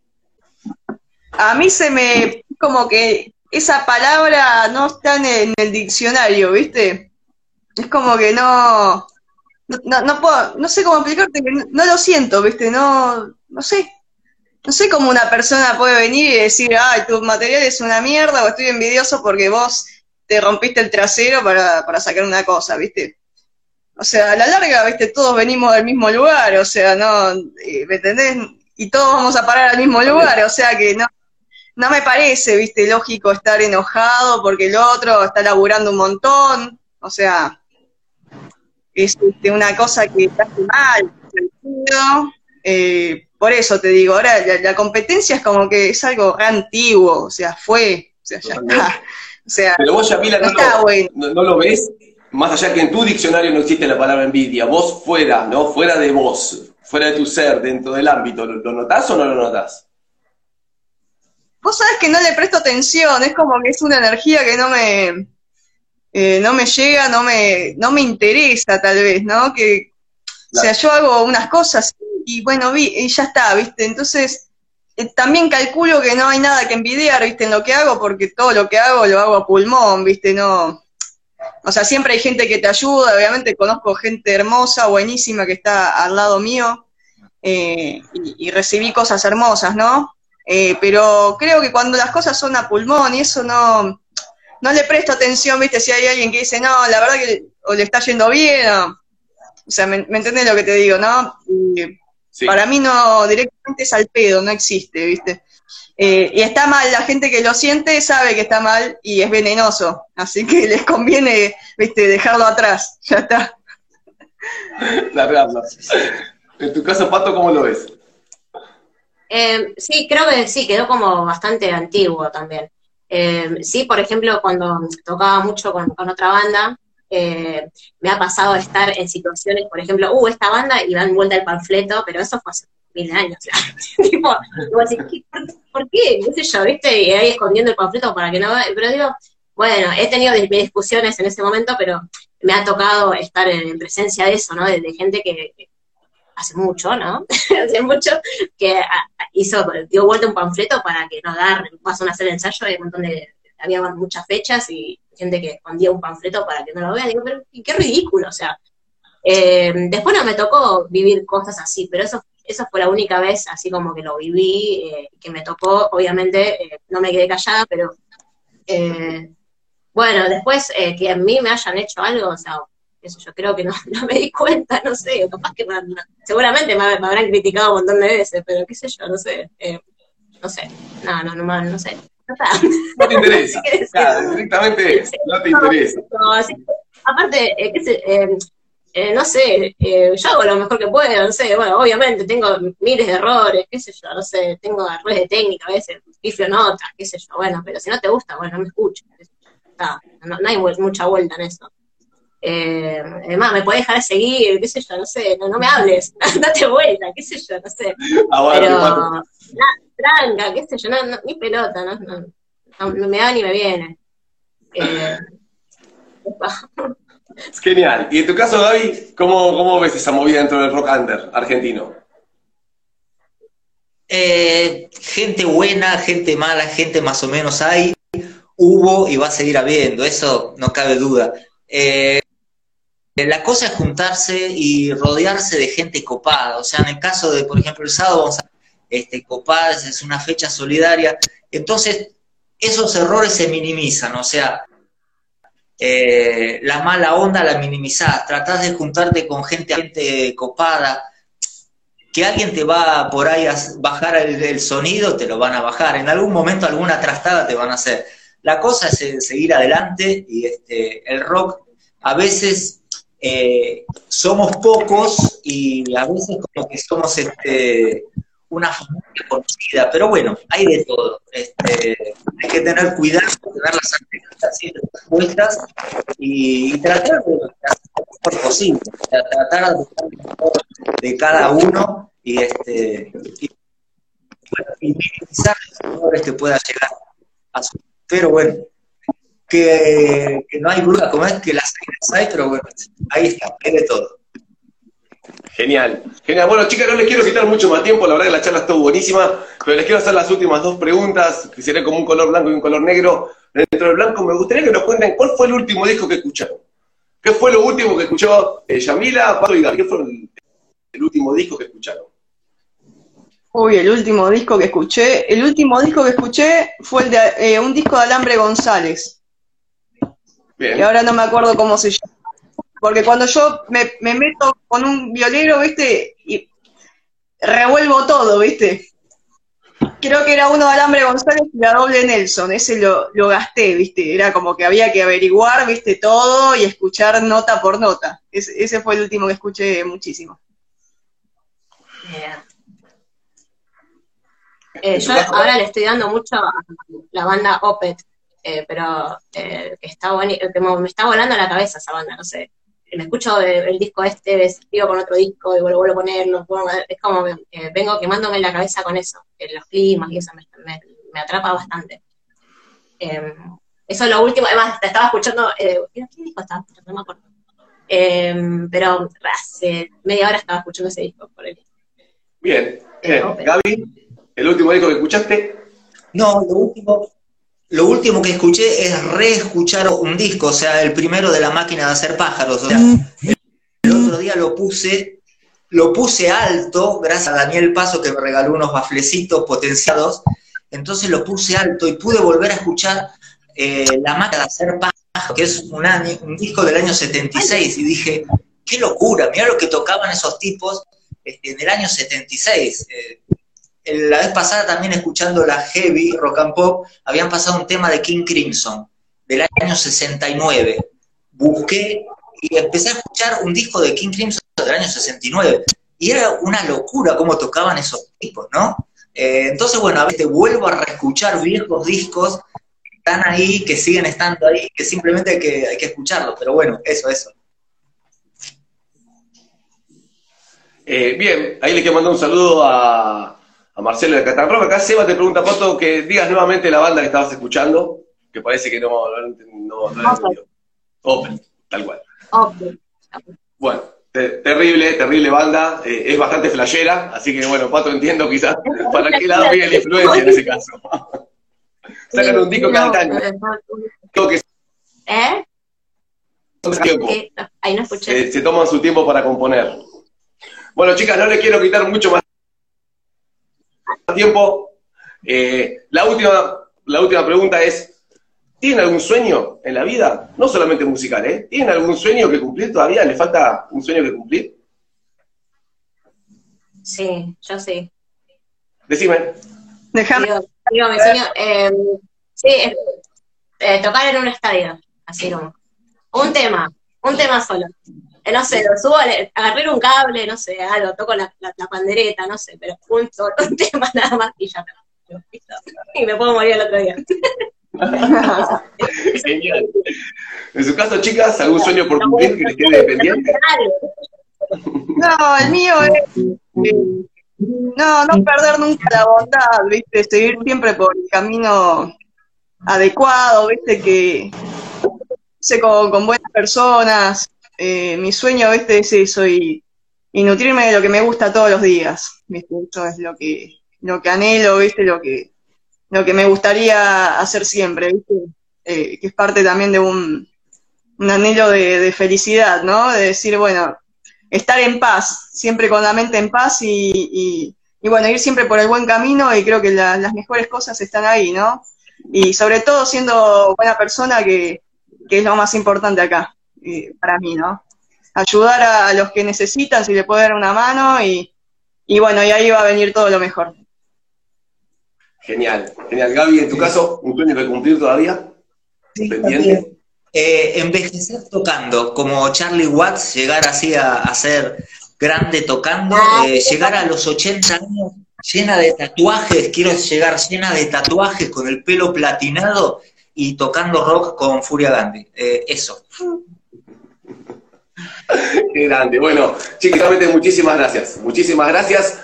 A mí como que esa palabra no está en el diccionario, ¿viste? Es como que no puedo, no sé cómo explicarte, que no lo siento, ¿viste? No sé. No sé cómo una persona puede venir y decir, ay, tu material es una mierda, o estoy envidioso porque vos te rompiste el trasero para sacar una cosa, ¿viste? O sea, a la larga, ¿viste? Todos venimos del mismo lugar, o sea, ¿no? ¿Me entendés? Y todos vamos a parar al mismo lugar, o sea que no me parece, ¿viste? Lógico estar enojado porque el otro está laburando un montón, o sea, es una cosa que está mal, por eso te digo, ahora la competencia es como que es algo antiguo, o sea, ya está. O sea, pero vos, Yamila, no lo ves, más allá que en tu diccionario no existe la palabra envidia, vos fuera, ¿no? Fuera de vos, fuera de tu ser, dentro del ámbito, ¿lo notás o no lo notás? Vos sabés que no le presto atención, es como que es una energía que no me llega, no me interesa tal vez, ¿no? Que, o sea, yo hago unas cosas y bueno, y ya está, ¿viste? Entonces, también calculo que no hay nada que envidiar, ¿viste? En lo que hago, porque todo lo que hago lo hago a pulmón, ¿viste? No, o sea, siempre hay gente que te ayuda, obviamente conozco gente hermosa, buenísima, que está al lado mío, y recibí cosas hermosas, ¿no? Pero creo que cuando las cosas son a pulmón y eso no le presto atención, ¿viste? Si hay alguien que dice, no, la verdad que o le está yendo bien, o sea, ¿me entendés lo que te digo, no? Sí. Para mí no, directamente es al pedo, no existe, ¿viste? Y está mal, la gente que lo siente sabe que está mal y es venenoso, así que les conviene, ¿viste? Dejarlo atrás, ya está. Largarlo. En tu caso, Pato, ¿cómo lo ves? Sí, creo que sí, quedó como bastante antiguo también. Sí, por ejemplo, cuando tocaba mucho con otra banda, me ha pasado estar en situaciones, por ejemplo, esta banda y dan vuelta el panfleto, pero eso fue hace 1000 años, tipo, ¿por qué? ¿Qué sé yo, viste? Y ahí escondiendo el panfleto para que no vea, pero digo, bueno, he tenido discusiones en ese momento, pero me ha tocado estar en presencia de eso, ¿no? De gente que hace mucho, ¿no? Hace mucho que dio vuelta un panfleto para que no agarren, pasan a hacer ensayo, hay un montón había muchas fechas y gente que escondía un panfleto para que no lo vean. Digo, pero qué ridículo, o sea. Después no me tocó vivir cosas así, pero eso fue la única vez así como que lo viví, que me tocó, obviamente, no me quedé callada, pero bueno, después que a mí me hayan hecho algo, o sea, eso yo creo que no me di cuenta, no sé, capaz que seguramente me habrán criticado un montón de veces, pero qué sé yo, no sé, no sé, no sé. No te interesa, claro, directamente no te interesa. Aparte, no sé, yo hago lo mejor que puedo, no sé, bueno, obviamente tengo miles de errores, qué sé yo, no sé, tengo errores de técnica a veces, pifio notas, qué sé yo, bueno, pero si no te gusta, bueno, no me escucho, no hay mucha vuelta en eso. Además, me podés dejar de seguir, qué sé yo, no sé, no me hables, date vuelta, qué sé yo, no sé. Pero, tranca, qué sé yo, ni pelota, no me da ni me viene. Es genial. Y en tu caso, Gaby, ¿cómo ves esa movida dentro del rock under argentino? Gente buena, gente mala, gente más o menos hay, hubo y va a seguir habiendo, eso no cabe duda. la cosa es juntarse y rodearse de gente copada. O sea, en el caso de, por ejemplo, el sábado vamos a copada, es una fecha solidaria. Entonces, esos errores se minimizan. O sea, la mala onda la minimizás. Tratás de juntarte con gente copada. Que alguien te va por ahí a bajar el sonido, te lo van a bajar. En algún momento alguna trastada te van a hacer. La cosa es seguir adelante y el rock a veces somos pocos y a veces como que somos una familia conocida, pero bueno, hay de todo. Hay que tener cuidado, tener las antenas siempre puestas y tratar de hacer lo mejor posible, tratar de buscar lo mejor de cada uno y minimizar los errores que pueda llegar a su. Pero bueno, que no hay bruja como es, que las hay, pero bueno, ahí está, hay de todo. Genial, genial. Bueno, chicas, no les quiero quitar mucho más tiempo, la verdad que la charla estuvo buenísima, pero les quiero hacer las últimas dos preguntas, que sería como un color blanco y un color negro. Dentro del blanco me gustaría que nos cuenten cuál fue el último disco que escucharon. ¿Qué fue lo último que escuchó Yamila, Pato y Gaby? ¿Qué fue el último disco que escucharon? Uy, el último disco que escuché. El último disco que escuché fue el de un disco de Alambre González. Bien. Y ahora no me acuerdo cómo se llama. Porque cuando yo me meto con un violero, ¿viste? Y revuelvo todo, ¿viste? Creo que era uno de Alambre González y la doble Nelson. Ese lo gasté, ¿viste? Era como que había que averiguar, ¿viste? Todo y escuchar nota por nota. Ese fue el último que escuché muchísimo. Yo ahora le estoy dando mucho a la banda Opeth, pero que está que me está volando la cabeza esa banda, no sé. Me escucho el disco sigo con otro disco y vuelvo a ponerlo, es como vengo quemándome la cabeza con eso, los climas y eso me atrapa bastante. Eso es lo último, además te estaba escuchando, ¿qué disco estaba? No me acuerdo. Pero hace media hora estaba escuchando ese disco por él. Bien, Gaby. ¿El último disco que escuchaste? No, lo último que escuché es reescuchar un disco, o sea, el primero de La Máquina de Hacer Pájaros. O sea, el otro día lo puse alto, gracias a Daniel Paso que me regaló unos baflecitos potenciados, entonces lo puse alto y pude volver a escuchar La Máquina de Hacer Pájaros, que es un disco del año 76, y dije, qué locura, mirá lo que tocaban esos tipos en el año 76. La vez pasada también escuchando la Heavy Rock and Pop, habían pasado un tema de King Crimson, del año 69. Busqué y empecé a escuchar un disco de King Crimson del año 69. Y era una locura cómo tocaban esos tipos, ¿no? Entonces, bueno, a veces vuelvo a reescuchar viejos discos que están ahí, que siguen estando ahí, que simplemente hay que escucharlos. Pero bueno, eso. Bien, ahí le quiero mandar un saludo a Marcelo de Catanrock. Acá Seba te pregunta, Pato, que digas nuevamente la banda que estabas escuchando, que parece que no la entendió. Opeth, tal cual. Opeth. Bueno, terrible banda, es bastante flashera, así que bueno, Pato, entiendo quizás para qué lado viene la influencia en ese caso. Sacan un disco cada año. Ahí no escuché. Se toman su tiempo para componer. Bueno, chicas, no les quiero quitar mucho más tiempo. La última pregunta es, ¿tienen algún sueño en la vida? No solamente musical, ¿tienen algún sueño que cumplir todavía? ¿Les falta un sueño que cumplir? Sí, yo sí. Decime. Digo, mi sueño, sí, tocar en un estadio, así como. Un tema solo. No sé, lo subo, agarré un cable, no sé, algo, toco la pandereta, no sé, pero un tema nada más y ya está. Y me puedo morir el otro día. Genial. En su caso, chicas, ¿algún sueño por cumplir que les quede pendiente? No, el mío es no perder nunca la bondad, ¿viste? Seguir siempre por el camino adecuado, ¿viste? Que con buenas personas. Mi sueño, ¿viste? Es eso, y nutrirme de lo que me gusta todos los días, ¿viste? Eso es lo que anhelo, ¿viste? Lo que me gustaría hacer siempre, ¿viste? Que es parte también de un anhelo de felicidad, ¿no? De decir, bueno, estar en paz, siempre con la mente en paz y bueno, ir siempre por el buen camino y creo que las mejores cosas están ahí, ¿no? Y sobre todo siendo buena persona, que es lo más importante acá, para mí, ¿no? Ayudar a los que necesitan, si le puedo dar una mano y bueno, y ahí va a venir todo lo mejor. Genial, genial. Gaby, en tu caso, ¿un sueño que cumplir todavía? Sí, ¿Pendiente? Envejecer tocando, como Charlie Watts, llegar así a ser grande tocando, llegar a los 80 años llena de tatuajes, quiero llegar llena de tatuajes con el pelo platinado y tocando rock con Furia Gandhi, eso. Qué grande. Bueno, chicos, realmente muchísimas gracias. Muchísimas gracias.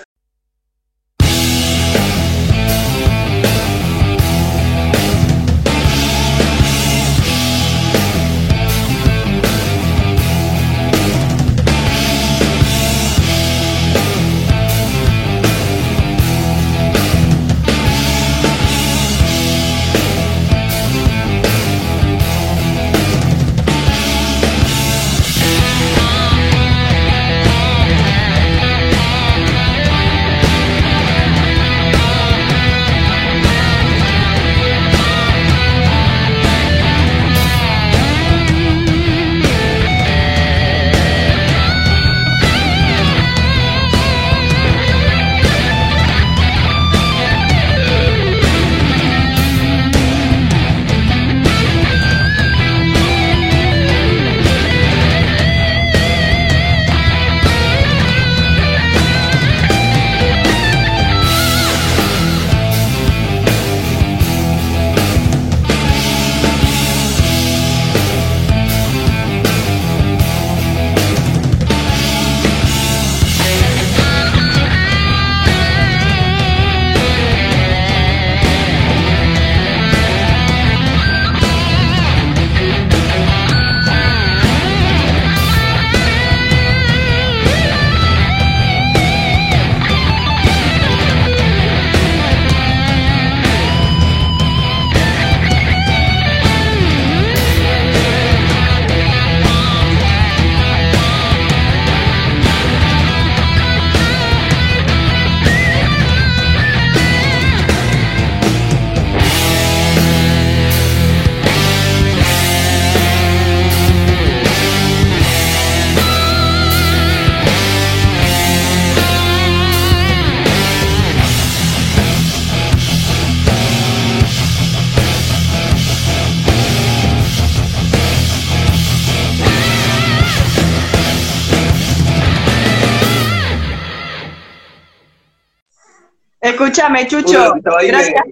Escúchame, Chucho, gracias.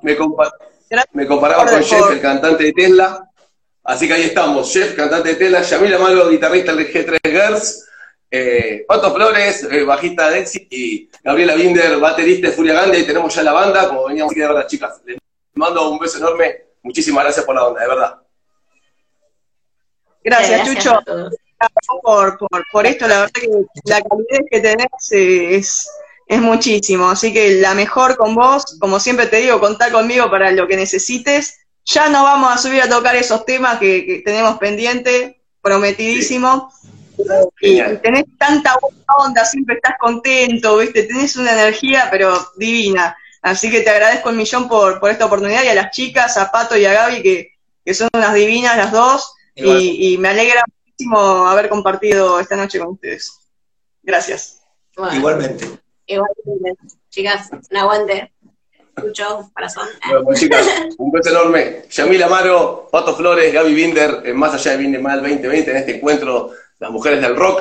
Me comparaba con Jeff, el cantante de Tesla. Así que ahí estamos, Jeff, cantante de Tesla, Yamila Malo, guitarrista del G3 Girls, Otto Flores, bajista de Exit, y Gabriela Binder, baterista de Furia Gandhi. Ahí tenemos ya la banda, como veníamos aquí de verdad, chicas. Les mando un beso enorme. Muchísimas gracias por la onda, de verdad. Gracias, Chucho, por esto. La verdad que la calidez que tenés es muchísimo. Así que la mejor con vos, como siempre te digo, contá conmigo para lo que necesites. Ya no vamos a subir a tocar esos temas que tenemos pendiente, prometidísimo. Sí. Y tenés tanta buena onda, siempre estás contento, ¿viste? Tenés una energía, pero divina. Así que te agradezco un millón por esta oportunidad, y a las chicas, a Pato y a Gaby, que son unas divinas las dos, y me alegra muchísimo haber compartido esta noche con ustedes. Gracias. Bueno, igualmente. Chicas, un aguante. Mucho corazón. Bueno, chicas, un beso enorme. Yamila Amaro, Pato Flores, Gaby Binder, Más Allá de Bien y Mal 2020, en este encuentro, las mujeres del rock.